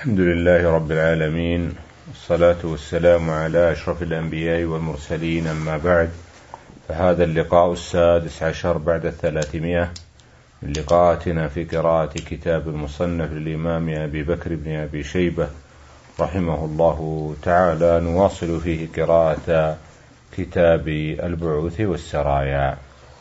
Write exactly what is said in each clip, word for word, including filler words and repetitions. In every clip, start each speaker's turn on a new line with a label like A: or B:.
A: الحمد لله رب العالمين، والصلاة والسلام على أشرف الأنبياء والمرسلين، أما بعد، فهذا اللقاء السادس عشر بعد الثلاثمائة من لقاءاتنا في قراءة كتاب المصنف للإمام أبي بكر بن أبي شيبة رحمه الله تعالى. نواصل فيه قراءة كتاب البعوث والسرايا.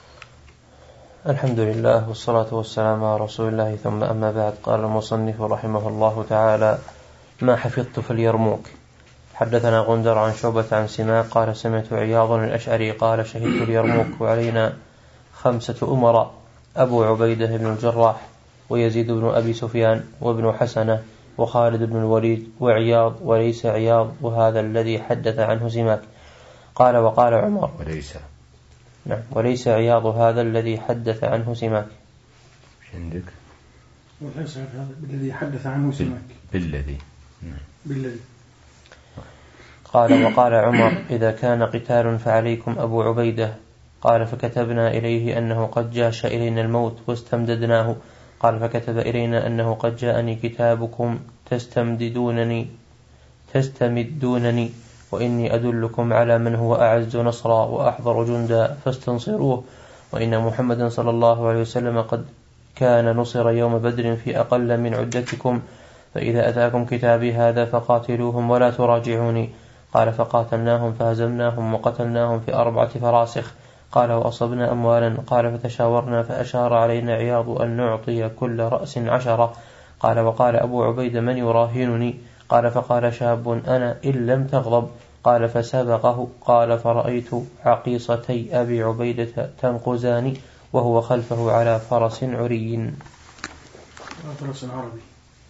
B: الحمد لله والصلاة والسلام على رسول الله، ثم أما بعد. قال المصنف رحمه الله تعالى: ما حفظت في اليرموك. حدثنا غندر عن شعبة عن سماك قال: سمعت عياض الأشعري قال: شهدت اليرموك وعلينا خمسة أمراء: أبو عبيدة بن الجراح، ويزيد بن أبي سفيان، وابن حسنة، وخالد بن الوليد، وعياض وليس عياض، وهذا الذي حدث عنه سماك. قال: وقال عمر:
A: وليس
B: نعم وليس عياض هذا الذي حدث عنه سماك.
A: عندك
C: وليس هذا بالذي حدث عنه سماك
A: بالذي
C: بالذي
B: قال: وقال عمر: إذا كان قتال فعليكم أبو عبيدة. قال: فكتبنا إليه أنه قد جاش إلينا الموت واستمددناه. قال: فكتب إلينا أنه قد جاءني كتابكم تستمددونني تستمدونني وإني أدلكم على من هو أعز نصرا وأحضر جندا فاستنصروه، وإن محمدا صلى الله عليه وسلم قد كان نصر يوم بدر في أقل من عدتكم، فإذا أتاكم كتابي هذا فقاتلوهم ولا تراجعوني. قال: فقاتلناهم فهزمناهم وقتلناهم في أربعة فراسخ. قال: وأصبنا أموالا. قال: فتشاورنا فأشار علينا عياض أن نعطي كل رأس عشرة. قال: وقال أبو عبيد: من يراهنني؟ قال: فقال شاب: أنا إن لم تغضب. قال: فسبقه. قال: فرأيت عقيصتي أبي عبيدة تنقزان وهو خلفه على فرس عري.
C: فرس عربي.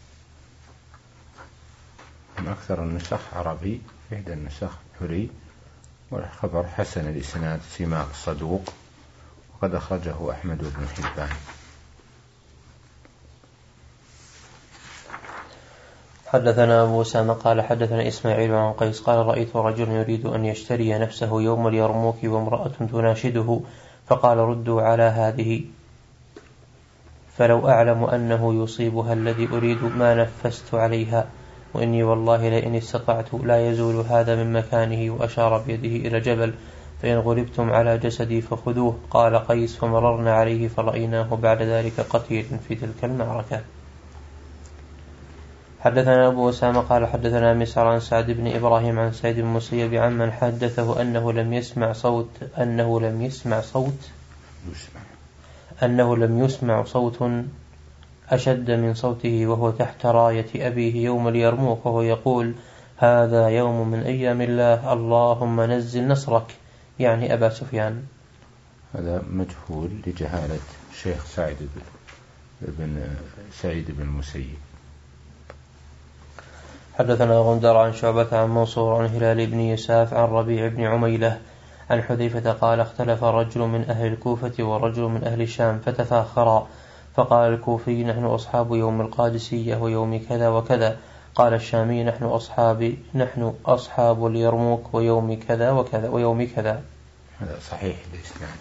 A: من أكثر النسخ عربي، إحدى النسخ عري، والخبر حسن الإسناد سماك صدوق، وقد أخرجه أحمد بن حبان.
B: حدثنا أبو أسامة قال: حدثنا إسماعيل عن قيس قال: رأيت رجل يريد أن يشتري نفسه يوم اليرموك وامرأة تناشده، فقال: ردوا على هذه، فلو أعلم أنه يصيبها الذي أريد ما نفست عليها، وإني والله لئن استطعت لا يزول هذا من مكانه، وأشار بيده إلى جبل، فإن غلبتم على جسدي فخذوه. قال قيس: فمررنا عليه فرأيناه بعد ذلك قتيل في تلك المعركة. حدثنا أبو أسامة قال: حدثنا مسعر عن سعد بن إبراهيم عن سعيد بن المسيب عمن حدثه أنه لم يسمع صوت أنه لم يسمع صوت
A: يسمع.
B: أنه لم يسمع صوت أشد من صوته وهو تحت راية أبيه يوم اليرموك وهو يقول: هذا يوم من أيام الله، اللهم نزل نصرك، يعني أبا سفيان.
A: هذا مجهول لجهالة شيخ سعيد بن سعيد بن المسيب.
B: حدثنا غندر عن شعبة عن منصور عن هلال بن يساف عن ربيع بن عميلة عن حذيفة قال: اختلف رجل من أهل الكوفة ورجل من أهل الشام فتفاخرا، فقال الكوفي: نحن أصحاب يوم القادسية ويوم كذا وكذا. قال الشامي: نحن أصحاب نحن أصحاب اليرموك ويوم كذا وكذا ويوم كذا.
A: هذا صحيح الإسناد.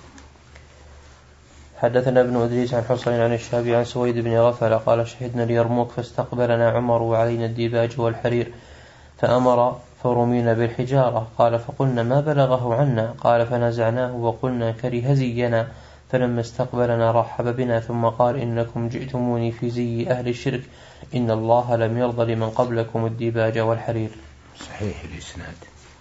B: حدثنا ابن أدريس عن حصين عن الشعبي عن سويد بن غفل قال: شهدنا اليرموك فاستقبلنا عمر وعلينا الديباج والحرير، فأمر فرمينا بالحجارة. قال: فقلنا: ما بلغه عنا؟ قال: فنزعناه وقلنا: كره زينا. فلما استقبلنا رحب بنا، ثم قال: إنكم جئتموني في زي أهل الشرك، إن الله لم يرضى لمن قبلكم الديباج والحرير.
A: صحيح الإسناد.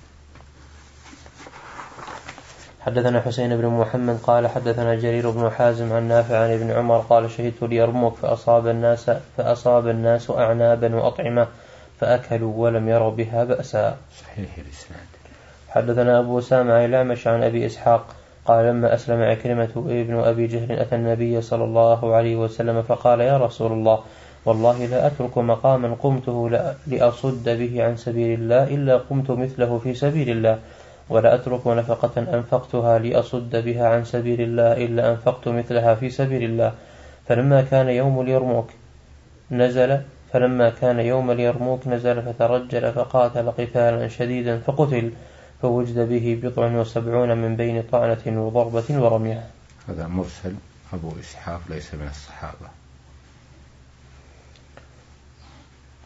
B: حدثنا حسين بن محمد قال: حدثنا جرير بن حازم عن نافع عن ابن عمر قال: شهدت اليرموك فأصاب الناس فأصاب الناس أعنابا وأطعمة فأكلوا ولم يروا بها بأسا.
A: صحيح الإسناد.
B: حدثنا أبو أسامة عن الأعمش عن أبي إسحاق قال: لما أسلم عكرمة ابن أبي جهل أتى النبي صلى الله عليه وسلم فقال: يا رسول الله، والله لا أترك مقاما قمته لأصد به عن سبيل الله إلا قمت مثله في سبيل الله، ولا أترك نفقة أنفقتها لأصد بها عن سبيل الله إلا أنفقت مثلها في سبيل الله. فلما كان يوم اليرموك نزل فلما كان يوم اليرموك نزل فترجل فقاتل قتالا شديدا فقتل، فوجد به بضع وسبعون من بين طعنة وضربة ورمية.
A: هذا مرسل أبو إسحاق ليس من الصحابة.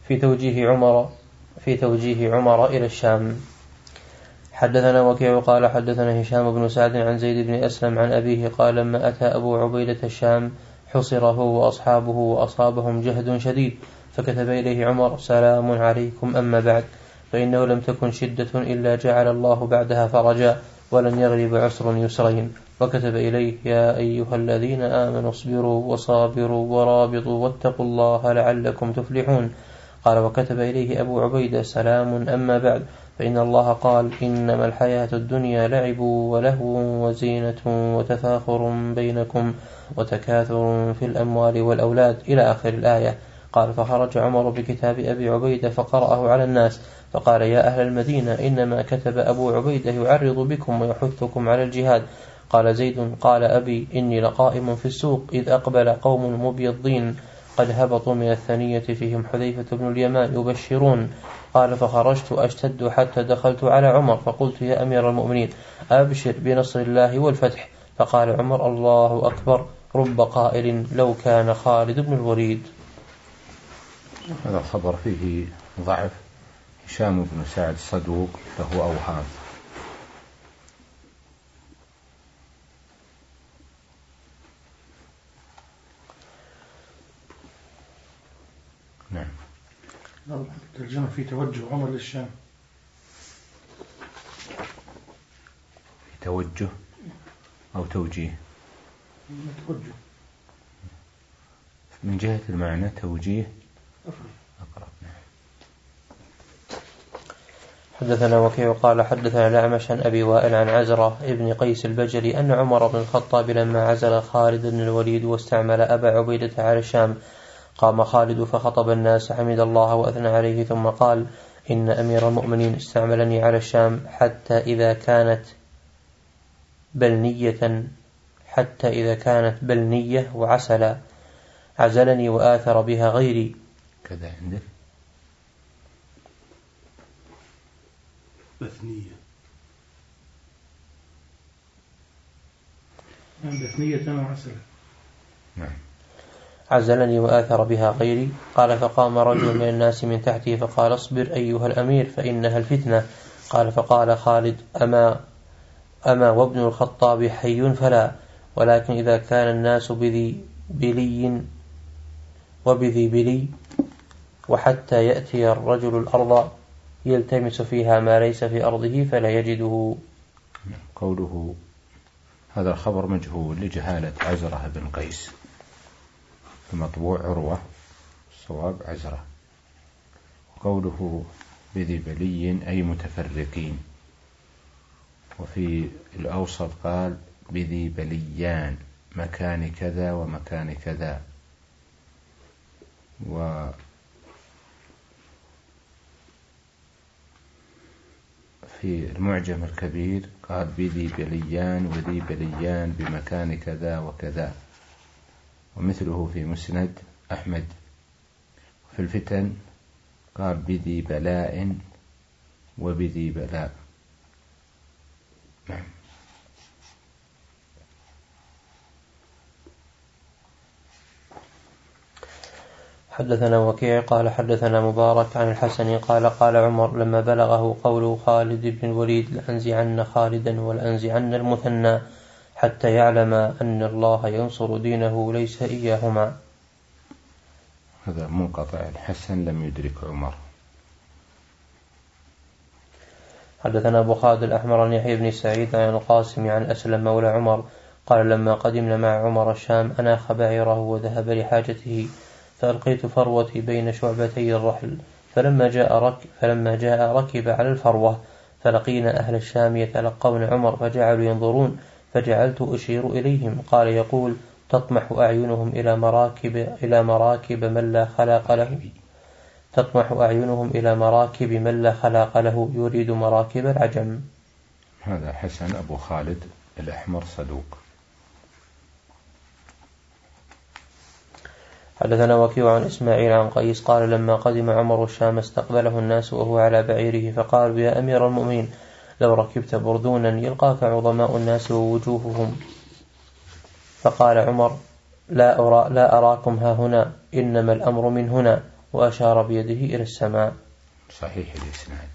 B: في توجيه عمر في توجيه عمر إلى الشام. حدثنا وكيع قال حدثنا هشام بن سعد عن زيد بن أسلم عن أبيه قال لما أتى أبو عبيدة الشام حصر هو وأصحابه وأصابهم جهد شديد، فكتب إليه عمر: سلام عليكم، أما بعد، فإنه لم تكن شدة إلا جعل الله بعدها فرجا، ولن يغلب عسر يسرين. وكتب إليه: يا أيها الذين آمنوا اصبروا وصابروا ورابطوا واتقوا الله لعلكم تفلحون. قال: وكتب إليه أبو عبيدة: سلام، أما بعد، فإن الله قال: إنما الحياة الدنيا لعب ولهو وزينة وتفاخر بينكم وتكاثر في الأموال والأولاد، إلى آخر الآية. قال: فخرج عمر بكتاب أبي عبيدة فقرأه على الناس، فقال: يا أهل المدينة، إنما كتب أبو عبيدة يعرض بكم ويحثكم على الجهاد. قال زيد: قال أبي: إني لقائم في السوق إذ أقبل قوم مبيضين قد هبطوا من الثنية فيهم حذيفة بن اليمان يبشرون. قال: فخرجت أشتد حتى دخلت على عمر فقلت: يا أمير المؤمنين، أبشر بنصر الله والفتح. فقال عمر: الله أكبر، رب قائل لو كان خالد بن الوليد.
A: هذا الخبر فيه ضعف. هشام بن سعد صدوق له أوهام. نعم.
C: الترجمة في توجه عمر للشام.
A: في توجه أو توجيه؟
C: توجه
A: من جهة المعنى توجيه
C: أقرب.
B: حدثنا وكيع قال حدثنا الأعمش عن أبي وائل عن عزرة ابن قيس البجلي أن عمر بن الخطاب لما عزل خالد بن الوليد واستعمل أبا عبيدة على الشام قام خالد فخطب الناس، حمد الله وأثنى عليه، ثم قال: إن أمير المؤمنين استعملني على الشام حتى إذا كانت بلنية حتى إذا كانت بلنية وعسلا عزلني وآثر بها غيري.
A: كذا عندك
C: بثنية بثنية وعسلا.
A: نعم.
B: عزلني وآثر بها غيري. قال: فقام رجل من الناس من تحته فقال: اصبر أيها الأمير فإنها الفتنة. قال: فقال خالد: أما أما وابن الخطاب حي فلا، ولكن إذا كان الناس بذي بلي وبذي بلي وحتى يأتي الرجل الأرض يلتمس فيها ما ليس في أرضه فلا يجده.
A: قوله هذا الخبر مجهول لجهالة عزرة بن قيس، المطبوع عروة، الصواب عزرة. وقوله بذي بلي أي متفرقين، وفي الأوسط قال بذي بليان مكان كذا ومكان كذا. وفي المعجم الكبير قال بذي بليان وذي بليان بمكان كذا وكذا، ومثله في مسند أحمد. في الفتن قال بذي بلاء وبذي بلاء. نعم.
B: حدثنا وكيع قال حدثنا مبارك عن الحسن قال قال عمر لما بلغه قول خالد بن الوليد: لأنزعن خالدا ولأنزعن المثنى حتى يعلم أن الله ينصر دينه ليس إياهما.
A: هذا منقطع، الحسن لم يدرك عمر.
B: حدثنا أبو خالد الأحمر عن يحيى بن سعيد عن القاسم عن أسلم مولى عمر قال: لما قدمنا مع عمر الشام أناخ بعيره وذهب لحاجته، فألقيت فروتي بين شعبتي الرحل، فلما جاء, رك فلما جاء ركب على الفروة، فلقينا أهل الشام يتلقون عمر فجعلوا ينظرون، فجعلت أشير إليهم. قال يقول: تطمح أعينهم إلى مراكب إلى مراكب من لا خلاق له تطمح أعينهم إلى مراكب من لا خلاق له يريد مراكب العجم.
A: هذا حسن أبو خالد الأحمر صدوق.
B: حدثنا وكيع عن إسماعيل عن قيس قال: لما قدم عمر الشام استقبله الناس وهو على بعيره، فقالوا: يا أمير المؤمنين، لو ركبت بردونا يلقاك عظماء الناس ووجوههم. فقال عمر: لا, أرى لا أراكم ها هنا، إنما الأمر من هنا. وأشار بيده إلى السماء.
A: صحيح الإسناد.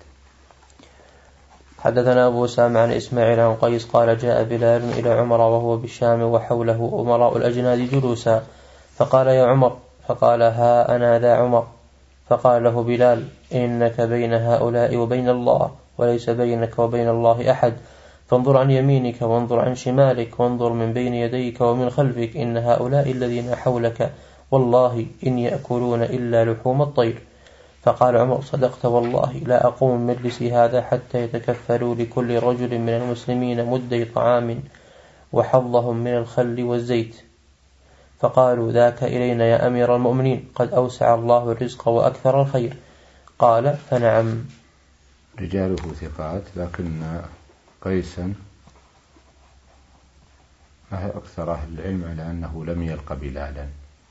B: حدثنا أبو أسامة عن إسماعيل عن قيس قال جاء بلال إلى عمر وهو بالشام وحوله أمراء الأجناد جلوسا، فقال يا عمر، فقال ها أنا ذا عمر، فقال له بلال إنك بين هؤلاء وبين الله، وليس بينك وبين الله أحد، فانظر عن يمينك وانظر عن شمالك وانظر من بين يديك ومن خلفك، إن هؤلاء الذين حولك والله إن يأكلون إلا لحوم الطير. فقال عمر صدقت والله لا أقوم من مجلسي هذا حتى يتكفلوا لكل رجل من المسلمين مدي طعام وحظهم من الخل والزيت. فقالوا ذاك إلينا يا أمير المؤمنين، قد أوسع الله الرزق وأكثر الخير. قال فنعم.
A: رجاله ثقات، لكن قيسا أكثر أهل العلم على أنه لم يلق بلالا.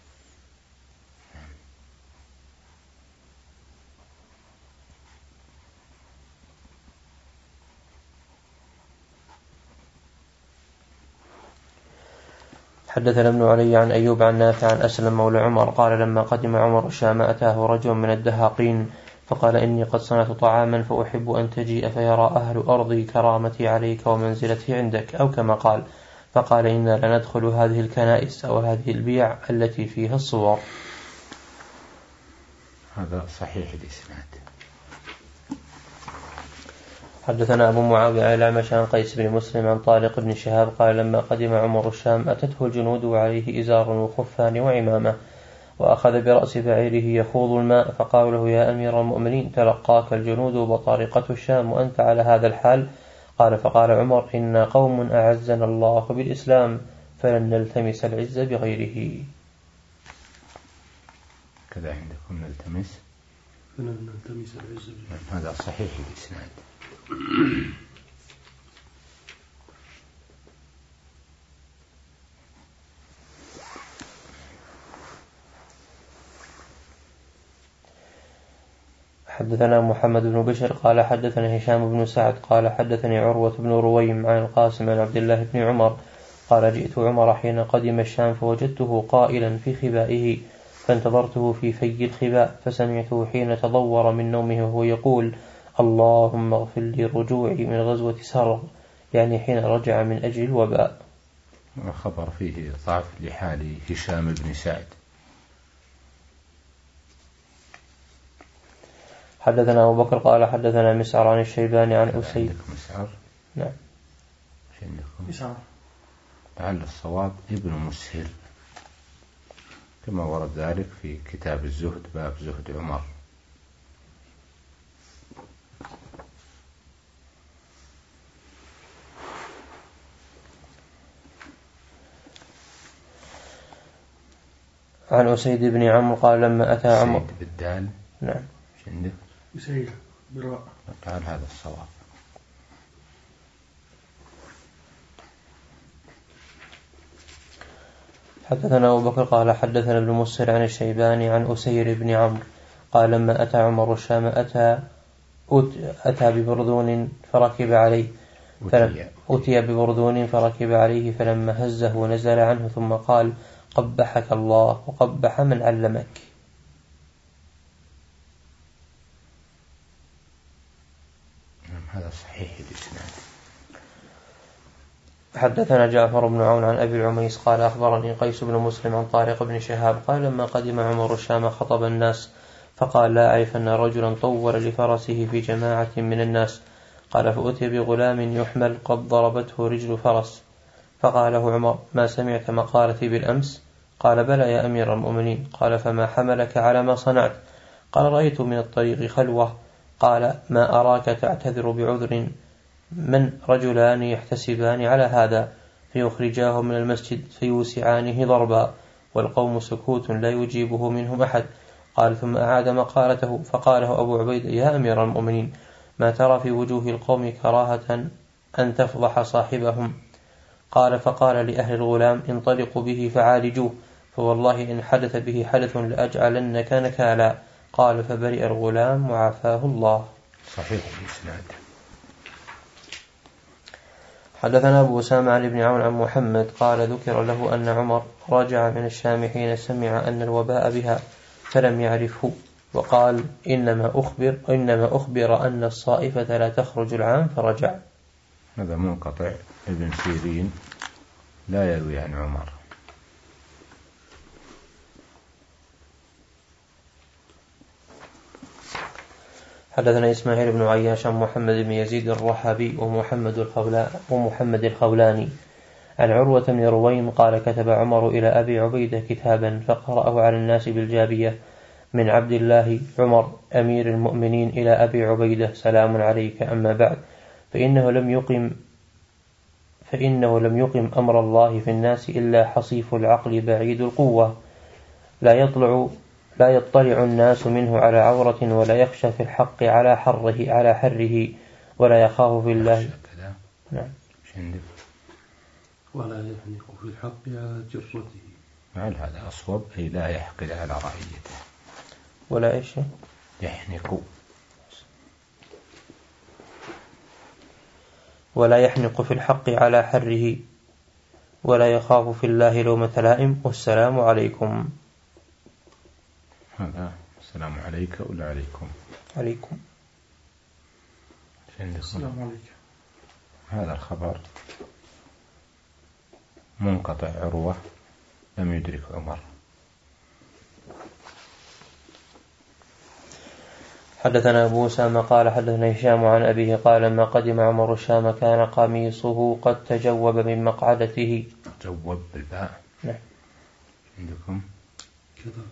B: حدثنا ابن علي عن أيوب عن نافع عن أسلم مولى عمر قال لما قدم عمر الشام أتاه رجل من الدهاقين فقال إني قد صنعت طعاما فأحب أن تجيء فيرى أهل أرضي كرامتي عليك ومنزلتي عندك، أو كما قال. فقال إنا لندخل هذه الكنائس أو هذه البيع التي فيها الصور.
A: هذا صحيح الإسناد.
B: حدثنا أبو معاوية عن الأعمش عن قيس بن مسلم عن طارق بن شهاب قال لما قدم عمر الشام أتته الجنود وعليه إزار وخفان وعمامة، وأخذ برأس بعيره يخوض الماء، فقالوا له يا أمير المؤمنين تلقاك الجنود وطارقة الشام وأنت على هذا الحال. قال فقال عمر إنا قوم أعزنا الله بالإسلام فلن نلتمس العز بغيره.
A: كذا عندكم نلتمس
C: فلن نلتمس العز بغيره.
A: هذا صحيح الإسناد.
B: حدثنا محمد بن بشر قال حدثنا هشام بن سعد قال حدثني عروة بن رويم عن القاسم عن عبد الله بن عمر قال جئت عمر حين قدم الشام فوجدته قائلا في خبائه فانتظرته في في الخباء فسمعته حين تضور من نومه وهو يقول اللهم اغفر لي رجوعي من غزوة سرغ، يعني حين رجع من أجل الوباء.
A: خبر فيه ضعف لحال هشام بن سعد.
B: حدثنا أبو بكر قال حدثنا مسعر عن الشيباني عن أسيد.
A: مسعر؟
B: نعم.
A: مسعر لعل الصواب ابن مسهر كما ورد ذلك في كتاب الزهد باب زهد عمر.
B: عن أسيد بن عمرو قال لما أتى عمر
A: أسيد بالدال.
B: نعم.
A: عندك
C: أسيد بالراء.
A: تعال هذا الصواب.
B: حدثنا أبو بكر قال حدثنا ابن مسهر عن الشيباني عن أسير بن عمرو قال لما أتى عمر الشام أتى أتى ببردون فركب عليه أتي ببردون فركب عليه فلما هزه ونزل عنه ثم قال قبحك الله وقبح من علمك.
A: هذا صحيح الإسناد.
B: حدثنا جعفر بن عون عن أبي العميس قال أخبرني قيس بن مسلم عن طارق بن شهاب قال لما قدم عمر الشام خطب الناس فقال لا أعرف أن رجلا طور لفرسه في جماعة من الناس. قال فأتي بغلام يحمل قد ضربته رجل فرس، فقال له عمر ما سمعت مقالتي بالأمس؟ قال بلى يا أمير المؤمنين. قال فما حملك على ما صنعت؟ قال رأيت من الطريق خلوة. قال ما أراك تعتذر بعذر، من رجلان يحتسبان على هذا فيخرجاه من المسجد فيوسعانه ضربا والقوم سكوت لا يجيبه منهم أحد. قال ثم أعاد مقالته فقاله أبو عبيد يا أمير المؤمنين ما ترى في وجوه القوم كراهة أن تفضح صاحبهم؟ قال فقال لأهل الغلام انطلقوا به فعالجوه، فوالله إن حدث به حدث لأجعلنك نكالا. قال فبرئ الغلام وعافاه الله.
A: صحيح الإسناد.
B: حدثنا أبو أسامة عن ابن عون عن محمد قال ذكر له أن عمر رجع من الشام حين سمع أن الوباء بها فلم يعرفه وقال إنما أخبر, إنما أخبر أن الصائفة لا تخرج العام فرجع.
A: هذا منقطع. ابن سيرين لا يروي عن عمر.
B: حدثنا إسماعيل بن عياش عن محمد بن يزيد الرحبي ومحمد الخولاني, ومحمد الخولاني عن عروة بن رويم قال كتب عمر إلى أبي عبيدة كتابا فقرأه على الناس بالجابية من عبد الله عمر أمير المؤمنين إلى أبي عبيدة سلام عليك، أما بعد، فإنه لم يقم فإنه لم يقم أمر الله في الناس إلا حصيف العقل بعيد القوة، لا يطلع لا يطلع الناس منه على عورة، ولا يخشى في الحق على حره على حره ولا يخاف في الله. نعم.
C: ولا يحنق في الحق على جرته.
A: هل هذا أصوب؟ أي لا يحقد على رعيته.
B: ولا إيش
A: يحنق
B: ولا يحنق في الحق على حره ولا يخاف في الله لومة لائم. والسلام عليكم.
A: هذا السلام عليك ولا عليكم؟
B: عليكم.
C: السلام عليك.
A: هذا الخبر منقطع. عروة لم يدرك عمر.
B: حدثنا أبو أسامة قال حدثنا هشام عن أبيه قال لما قدم عمر الشام كان قميصه قد تجوب من مقعدته.
A: تجوب بالباء.
B: نعم.
A: عندكم
C: كذا.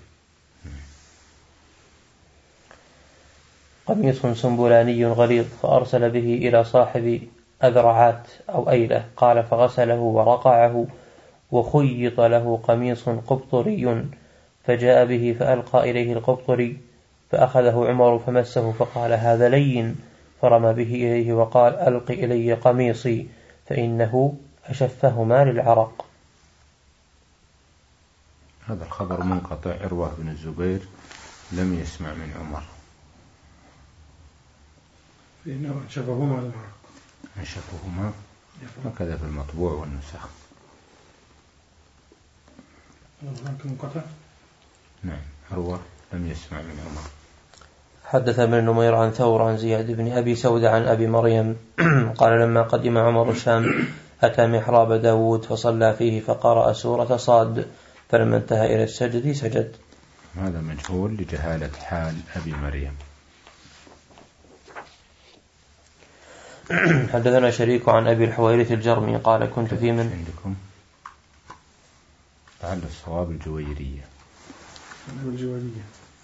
B: قميص سنبلاني غليظ، فأرسل به إلى صاحب أذرعات أو أيلة قال فغسله ورقعه وخيط له قميص قبطري، فجاء به فألقى إليه القبطري، فأخذه عمر فمسه فقال هذا لين، فرمى به إليه وقال ألق إلي قميصي فإنه أشفهما للعرق.
A: هذا الخبر منقطع. عروة بن الزبير لم يسمع من عمر.
C: فإنه أشفهما للعرق.
A: أشفهما هكذا في المطبوع والنسخ.
C: منقطع.
A: نعم. عروة لم يسمع من عمر.
B: حدث ابن نمير عن ثور عن زياد بن أبي سودة عن أبي مريم قال لما قدم عمر الشام أتى محراب داود فصلى فيه فقرأ سورة صاد، فلما انتهى إلى السجد سجد.
A: هذا مجهول لجهالة حال أبي مريم.
B: حدثنا شريك عن أبي الحويرث الجرمي قال كنت في من
A: عندكم لعل الصواب الجويرية.
C: الجويرية.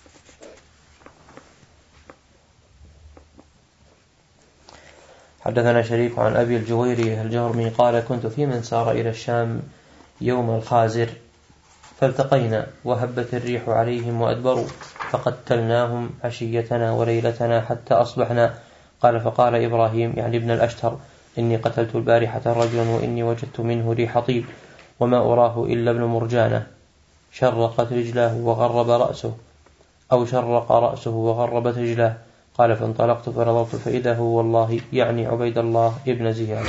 B: حدثنا شريك عن أبي الجويري الجرمي قال كنت في من سار إلى الشام يوم الخازر فالتقينا وهبت الريح عليهم وأدبروا فقتلناهم عشيتنا وليلتنا حتى أصبحنا. قال فقال إبراهيم يعني ابن الأشتر إني قتلت البارحة رجلا وإني وجدت منه ريح طيب وما أراه إلا ابن مرجانة شرقت رجله وغرب رأسه أو شرق رأسه وغربت رجله. قال فانطلقت فنظرت فإذا هو والله يعني عبيد الله ابن زياد.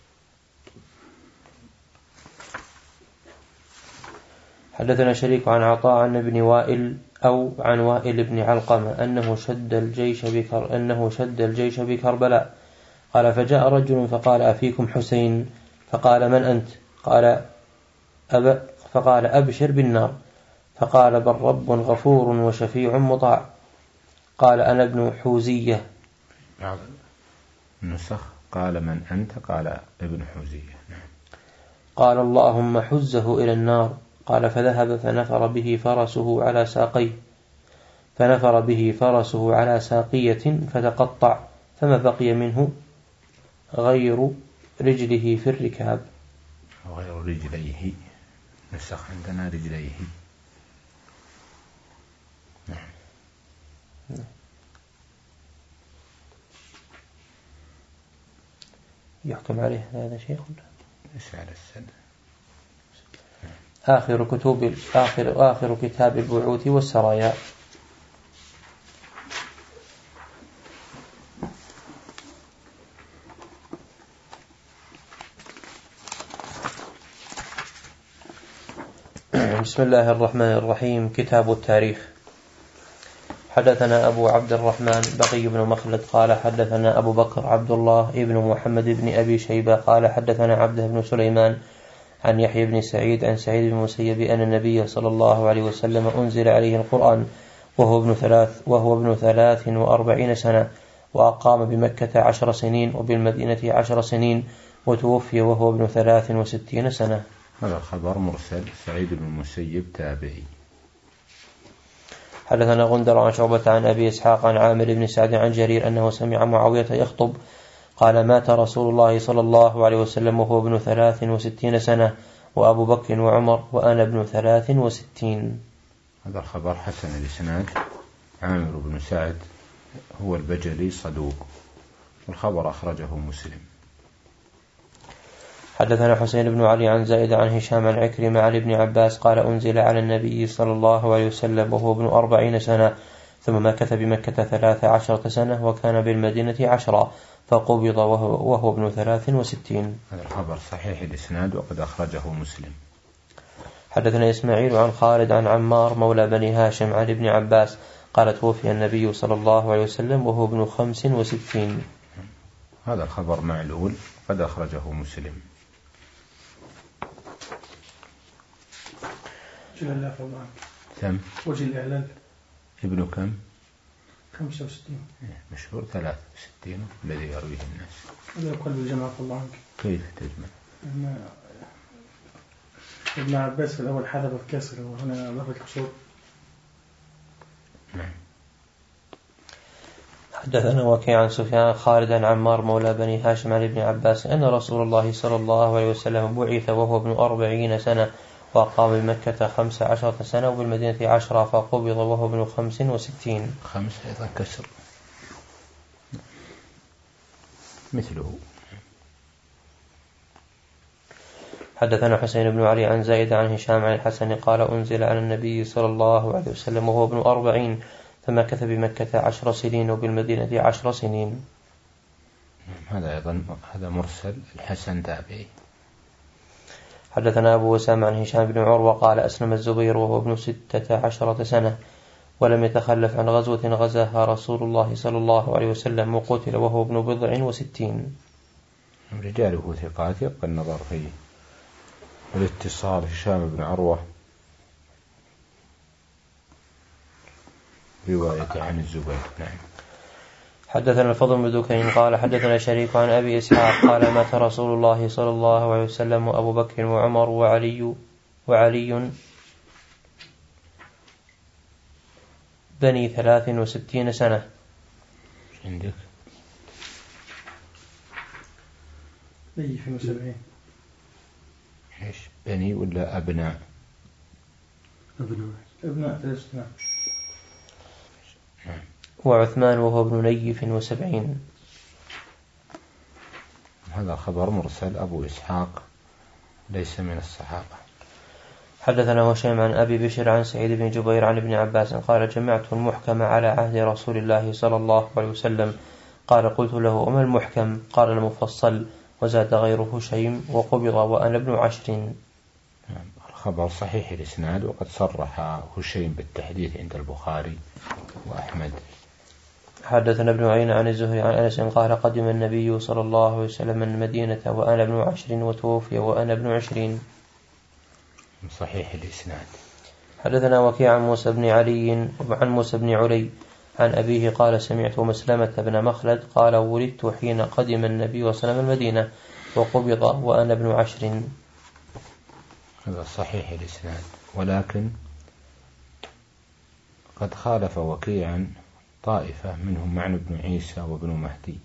B: حدثنا شريك عن عطاء عن ابن وائل أو عن وائل بن علقمة أنه شد الجيش بكر أنه شد الجيش بكربلاء. قال فجاء رجل فقال أفيكم حسين؟ فقال من أنت؟ قال أب فقال أبشر بالنار. فقال بل رب غفور وشفيع مطاع. قال أنا ابن حوزية.
A: النسخ قال من أنت؟ قال ابن حوزية.
B: قال اللهم حزه إلى النار. قال فذهب فنفر به فرسه على ساقيه فنفر به فرسه على ساقية فتقطع، فما بقي منه غير رجله في الركاب.
A: غير رجليه. نسخ عندنا رجليه. نعم.
B: يحكم عليه هذا شيء
A: ليس على السد.
B: آخر كتب آخر آخر كتاب البعوث والسرايا. بسم الله الرحمن الرحيم. كتاب التاريخ. حدثنا أبو عبد الرحمن بقي بن مخلد قال حدثنا أبو بكر عبد الله ابن محمد بن أبي شيبة قال حدثنا عبده بن سليمان عن يحيى بن سعيد عن سعيد بن المسيب أن النبي صلى الله عليه وسلم أنزل عليه القرآن وهو ابن ثلاث وهو ابن ثلاث وأربعين سنة، وأقام بمكة عشر سنين وبالمدينة عشر سنين، وتوفي وهو ابن ثلاث وستين سنة.
A: هذا الخبر مرسل. سعيد بن المسيب تابعي.
B: حدثنا غندر عن شعبة عن أبي إسحاق عن عامر بن سعد عن جرير أنه سمع معاوية يخطب قال مات رسول الله صلى الله عليه وسلم وهو ابن ثلاث وستين سنة، وأبو بكر وعمر وأنا ابن ثلاث وستين.
A: هذا الخبر حسن الإسناد. عامر بن سعد هو البجلي صدوق، والخبر أخرجه مسلم.
B: حدثنا حسين بن علي عن زائد عن هشام عن عكرمة عن ابن عباس قال أنزل على النبي صلى الله عليه وسلم وهو ابن أربعين سنة، ثم مكث بمكة ثلاث عشرة سنة، وكان بالمدينة عشرة، فقبض وهو, وهو ابن ثلاث وستين.
A: هذا الخبر صحيح الإسناد وقد أخرجه مسلم.
B: حدثنا إسماعيل عن خالد عن عمار مولى بني هاشم عن ابن عباس قال توفي النبي صلى الله عليه وسلم وهو ابن خمس وستين.
A: هذا الخبر معلول قد أخرجه مسلم.
C: وجه الله فضلا.
A: كم؟
C: وجه الإعلال ابن
A: كم؟
C: خمسة وستين.
A: مشهور ثلاثة وستين الذي يرويه الناس.
C: هذا يقال بالجمع فضلا عنك.
A: كيف تجمع؟
C: ابن عباس في الأول حذف الكسر وهنا ضرب الكسور.
A: نعم.
B: حدثنا وكيع عن سفيان خالد عن عمار مولى بني هاشم عن ابن عباس أن رسول الله صلى الله عليه وسلم بعث وهو ابن أربعين سنة، وأقام بمكة خمس عشرة سنة وبالمدينة عشرة، فقبض وهو ابن خمس وستين.
A: خمس أيضا كسر مثله.
B: حدثنا حسين بن علي عن زائد عن هشام عن الحسن قال أنزل على النبي صلى الله عليه وسلم وهو ابن أربعين، فمكث بمكة عشر سنين وبالمدينة عشر سنين.
A: هذا أيضا هذا مرسل. الحسن تابعي.
B: حدثنا أبو وسام عن هشام بن عروة قال أسلم الزبير وهو ابن ستة عشرة سنة، ولم يتخلف عن غزوة غزاها رسول الله صلى الله عليه وسلم، وقتل وهو ابن بضع وستين.
A: رجاله ثقات يبقى النظر فيه. والاتصال هشام بن عروة رواية عن الزبير. نعم.
B: حدثنا الفضل بن دكين قال حدثنا شريك عن أبي إسحاق قال مات رسول الله صلى الله عليه وسلم وأبو بكر وعمر وعلي وعلي بني ثلاث وستين سنة.
A: عندك
C: بني في وسبعين.
A: إيش بني ولا أبناء؟
C: أبناء أبناء ثلاث سنين.
A: نعم.
B: وعثمان وهو ابن نيف وسبعين.
A: هذا خبر مرسل. أبو إسحاق ليس من الصحابة.
B: حدثنا هشام عن أبي بشر عن سعيد بن جبير عن ابن عباس قال جمعت المحكم على عهد رسول الله صلى الله عليه وسلم. قال قلت له أما المحكم؟ قال المفصل، وزاد غيره هشيم وقبض وأنا ابن عشر.
A: الخبر صحيح الإسناد وقد صرح هشيم بالتحديث عند البخاري وأحمد.
B: حدثنا ابن عين عن الزهري عن أنس قال قدم النبي صلى الله عليه وسلم المدينة وأنا ابن عشر، وتوفي وأنا ابن عشرين.
A: صحيح الإسناد.
B: حدثنا وكيع عن موسى بن علي عن موسى بن علي عن أبيه قال سمعت مسلمة بن مخلد قال ولدت حين قدم النبي صلى الله عليه وسلم المدينة، وقبض وأنا ابن عشر.
A: هذا صحيح الإسناد، ولكن قد خالف وكيعا طائفة منهم معن بن عيسى وابن مهدي.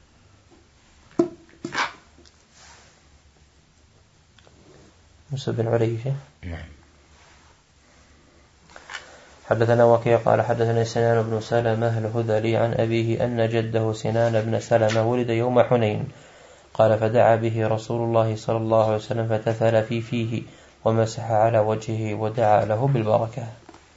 B: موسى بن علي.
A: نعم.
B: حدثنا وكيع قال حدثنا سنان بن سلمة الهذلي عن أبيه أن جده سنان بن سلمة ولد يوم حنين، قال فدعا به رسول الله صلى الله عليه وسلم فتثل في فيه ومسح على وجهه ودعا له بالبركة.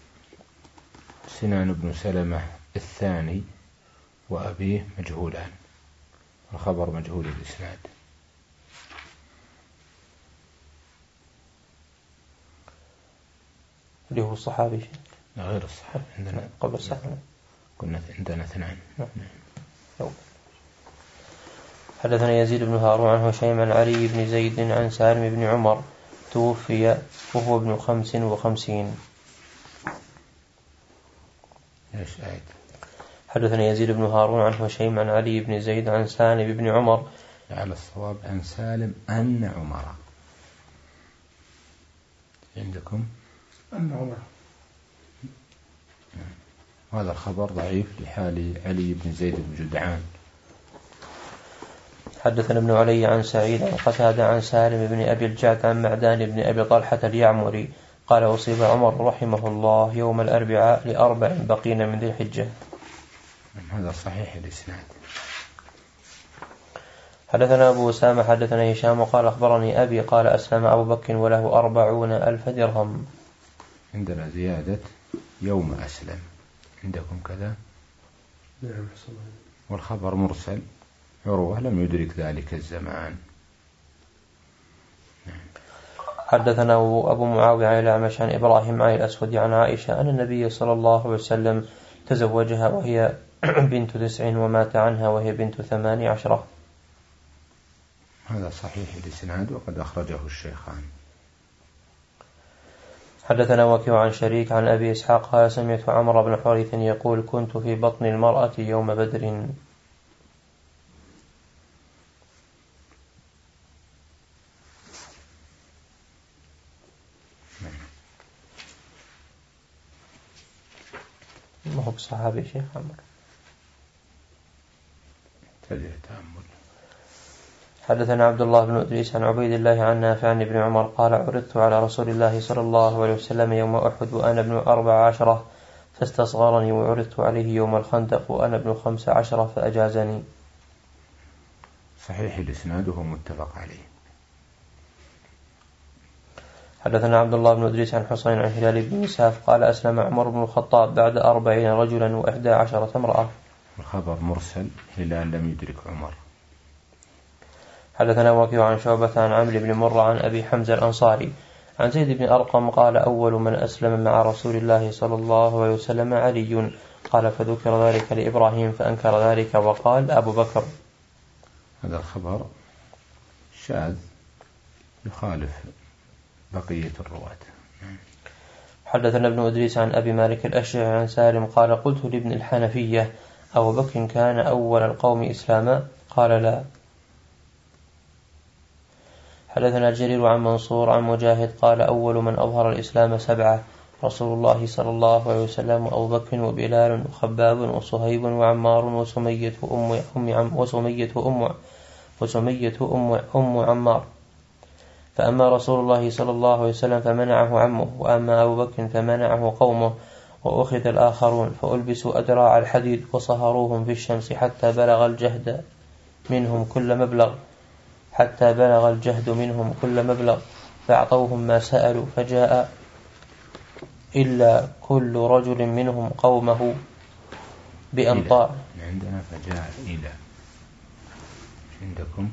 A: سنان بن سلمة الثاني وأبيه مجهولان، الخبر مجهول الإسناد.
B: اللي هو الصحابي
A: غير الصحابي عندنا
B: قبل الصحابي.
A: كنا عندنا اثنان.
B: حدثنا يزيد بن هارون عن هشيم عن علي بن زيد عن سالم بن عمر توفي وهو ابن خمس وخمسين.
A: ايش آية؟
B: حدثنا يزيد بن هارون عن هشيم عن علي بن زيد عن سالم بن عمر.
A: على الصواب عن سالم أن عمر. عندكم
C: أن عمر.
A: هذا الخبر ضعيف لحال علي بن زيد بن جدعان.
B: حدثنا ابن علي عن سعيد عن قتادة عن سالم بن أبي الجعد عن معدان بن أبي طلحة اليعمري قال أصيب عمر رحمه الله يوم الأربعاء لأربع بقين من ذي الحجة.
A: هذا صحيح الإسناد.
B: حدثنا أبو أسامة حدثنا هشام قال أخبرني أبي قال أسلم أبو بكر وله أربعون ألف درهم.
A: عندنا زيادة يوم أسلم، عندكم كذا؟
C: نعم.
A: والخبر مرسل، عروة لم يدرك ذلك الزمان.
B: حدثنا أبو معاوية عن الأعمش عن إبراهيم عن الأسود عن عائشة أن النبي صلى الله عليه وسلم تزوجها وهي بنت تسع ومات عنها وهي بنت ثمان عشرة.
A: هذا صحيح الإسناد وقد أخرجه الشيخان.
B: حدثنا وكيع عن شريك عن أبي إسحاق قال سمعت عمرو بن حريث يقول كنت في بطن المرأة يوم بدر. ما هو بصحابي شيخ عمرو.
A: تجه تأمل.
B: حدثنا عبد الله بن إدريس عن عبيد الله عن نافع عن ابن عمر قال عرضت على رسول الله صلى الله عليه وسلم يوم أحد وأنا ابن أربع عشرة فاستصغرني وعرضت عليه يوم الخندق وأنا ابن خمس عشرة فأجازني.
A: صحيح الإسناد وهو متفق عليه.
B: حدثنا عبد الله بن إدريس عن حسين عن هلال بن مساف قال أسلم عمر بن الخطاب بعد أربعين رجلا وإحدى عشرة امرأة.
A: الخبر مرسل، هلال لم يدرك عمر.
B: حدثنا وكيع عن شعبة عن عمرو بن مرة عن أبي حمزة الأنصاري عن زيد بن أرقم قال أول من أسلم مع رسول الله صلى الله عليه وسلم علي قال فذكر ذلك لإبراهيم فأنكر ذلك وقال أبو بكر.
A: هذا الخبر شاذ يخالف بقية الرواة.
B: حدثنا ابن إدريس عن أبي مالك الأشجعي عن سالم قال قلت لابن الحنفية أبو بكر كان أول القوم إسلاما قال لا. حدثنا جرير عن منصور عن مجاهد قال أول من أظهر الإسلام سبعة رسول الله صلى الله عليه وسلم وأبو بكر وبلال وخباب وصهيب وعمار وسمية أم أم عم وسمية أم وسمية أم أم عمار. فأما رسول الله صلى الله عليه وسلم فمنعه عمه وأما أبو بكر فمنعه قومه وأخذ الآخرون فألبسوا أدراع الحديد وصهروهم في الشمس حتى بلغ الجهد منهم كل مبلغ حتى بلغ الجهد منهم كل مبلغ فأعطوهم ما سألوا فجاء إلا كل رجل منهم قومه بأمطار.
A: عندنا فجاء إلى عندكم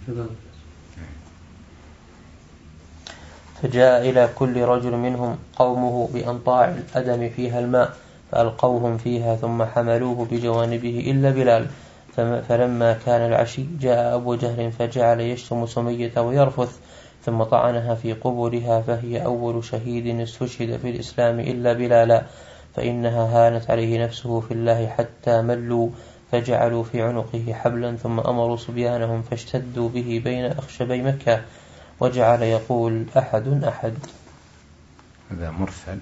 B: فجاء إلى كل رجل منهم قومه بأنطاع الأدم فيها الماء فألقوهم فيها ثم حملوه بجوانبه إلا بلال. فلما كان العشي جاء أبو جهل فجعل يشتم سمية ويرفث ثم طعنها في قبلها فهي أول شهيد استشهد في الإسلام إلا بلالا فإنها هانت عليه نفسه في الله حتى ملوا فجعلوا في عنقه حبلا ثم أمروا صبيانهم فاشتدوا به بين أخشبي مكة وجعل يقول أحد أحد.
A: هذا مرسل،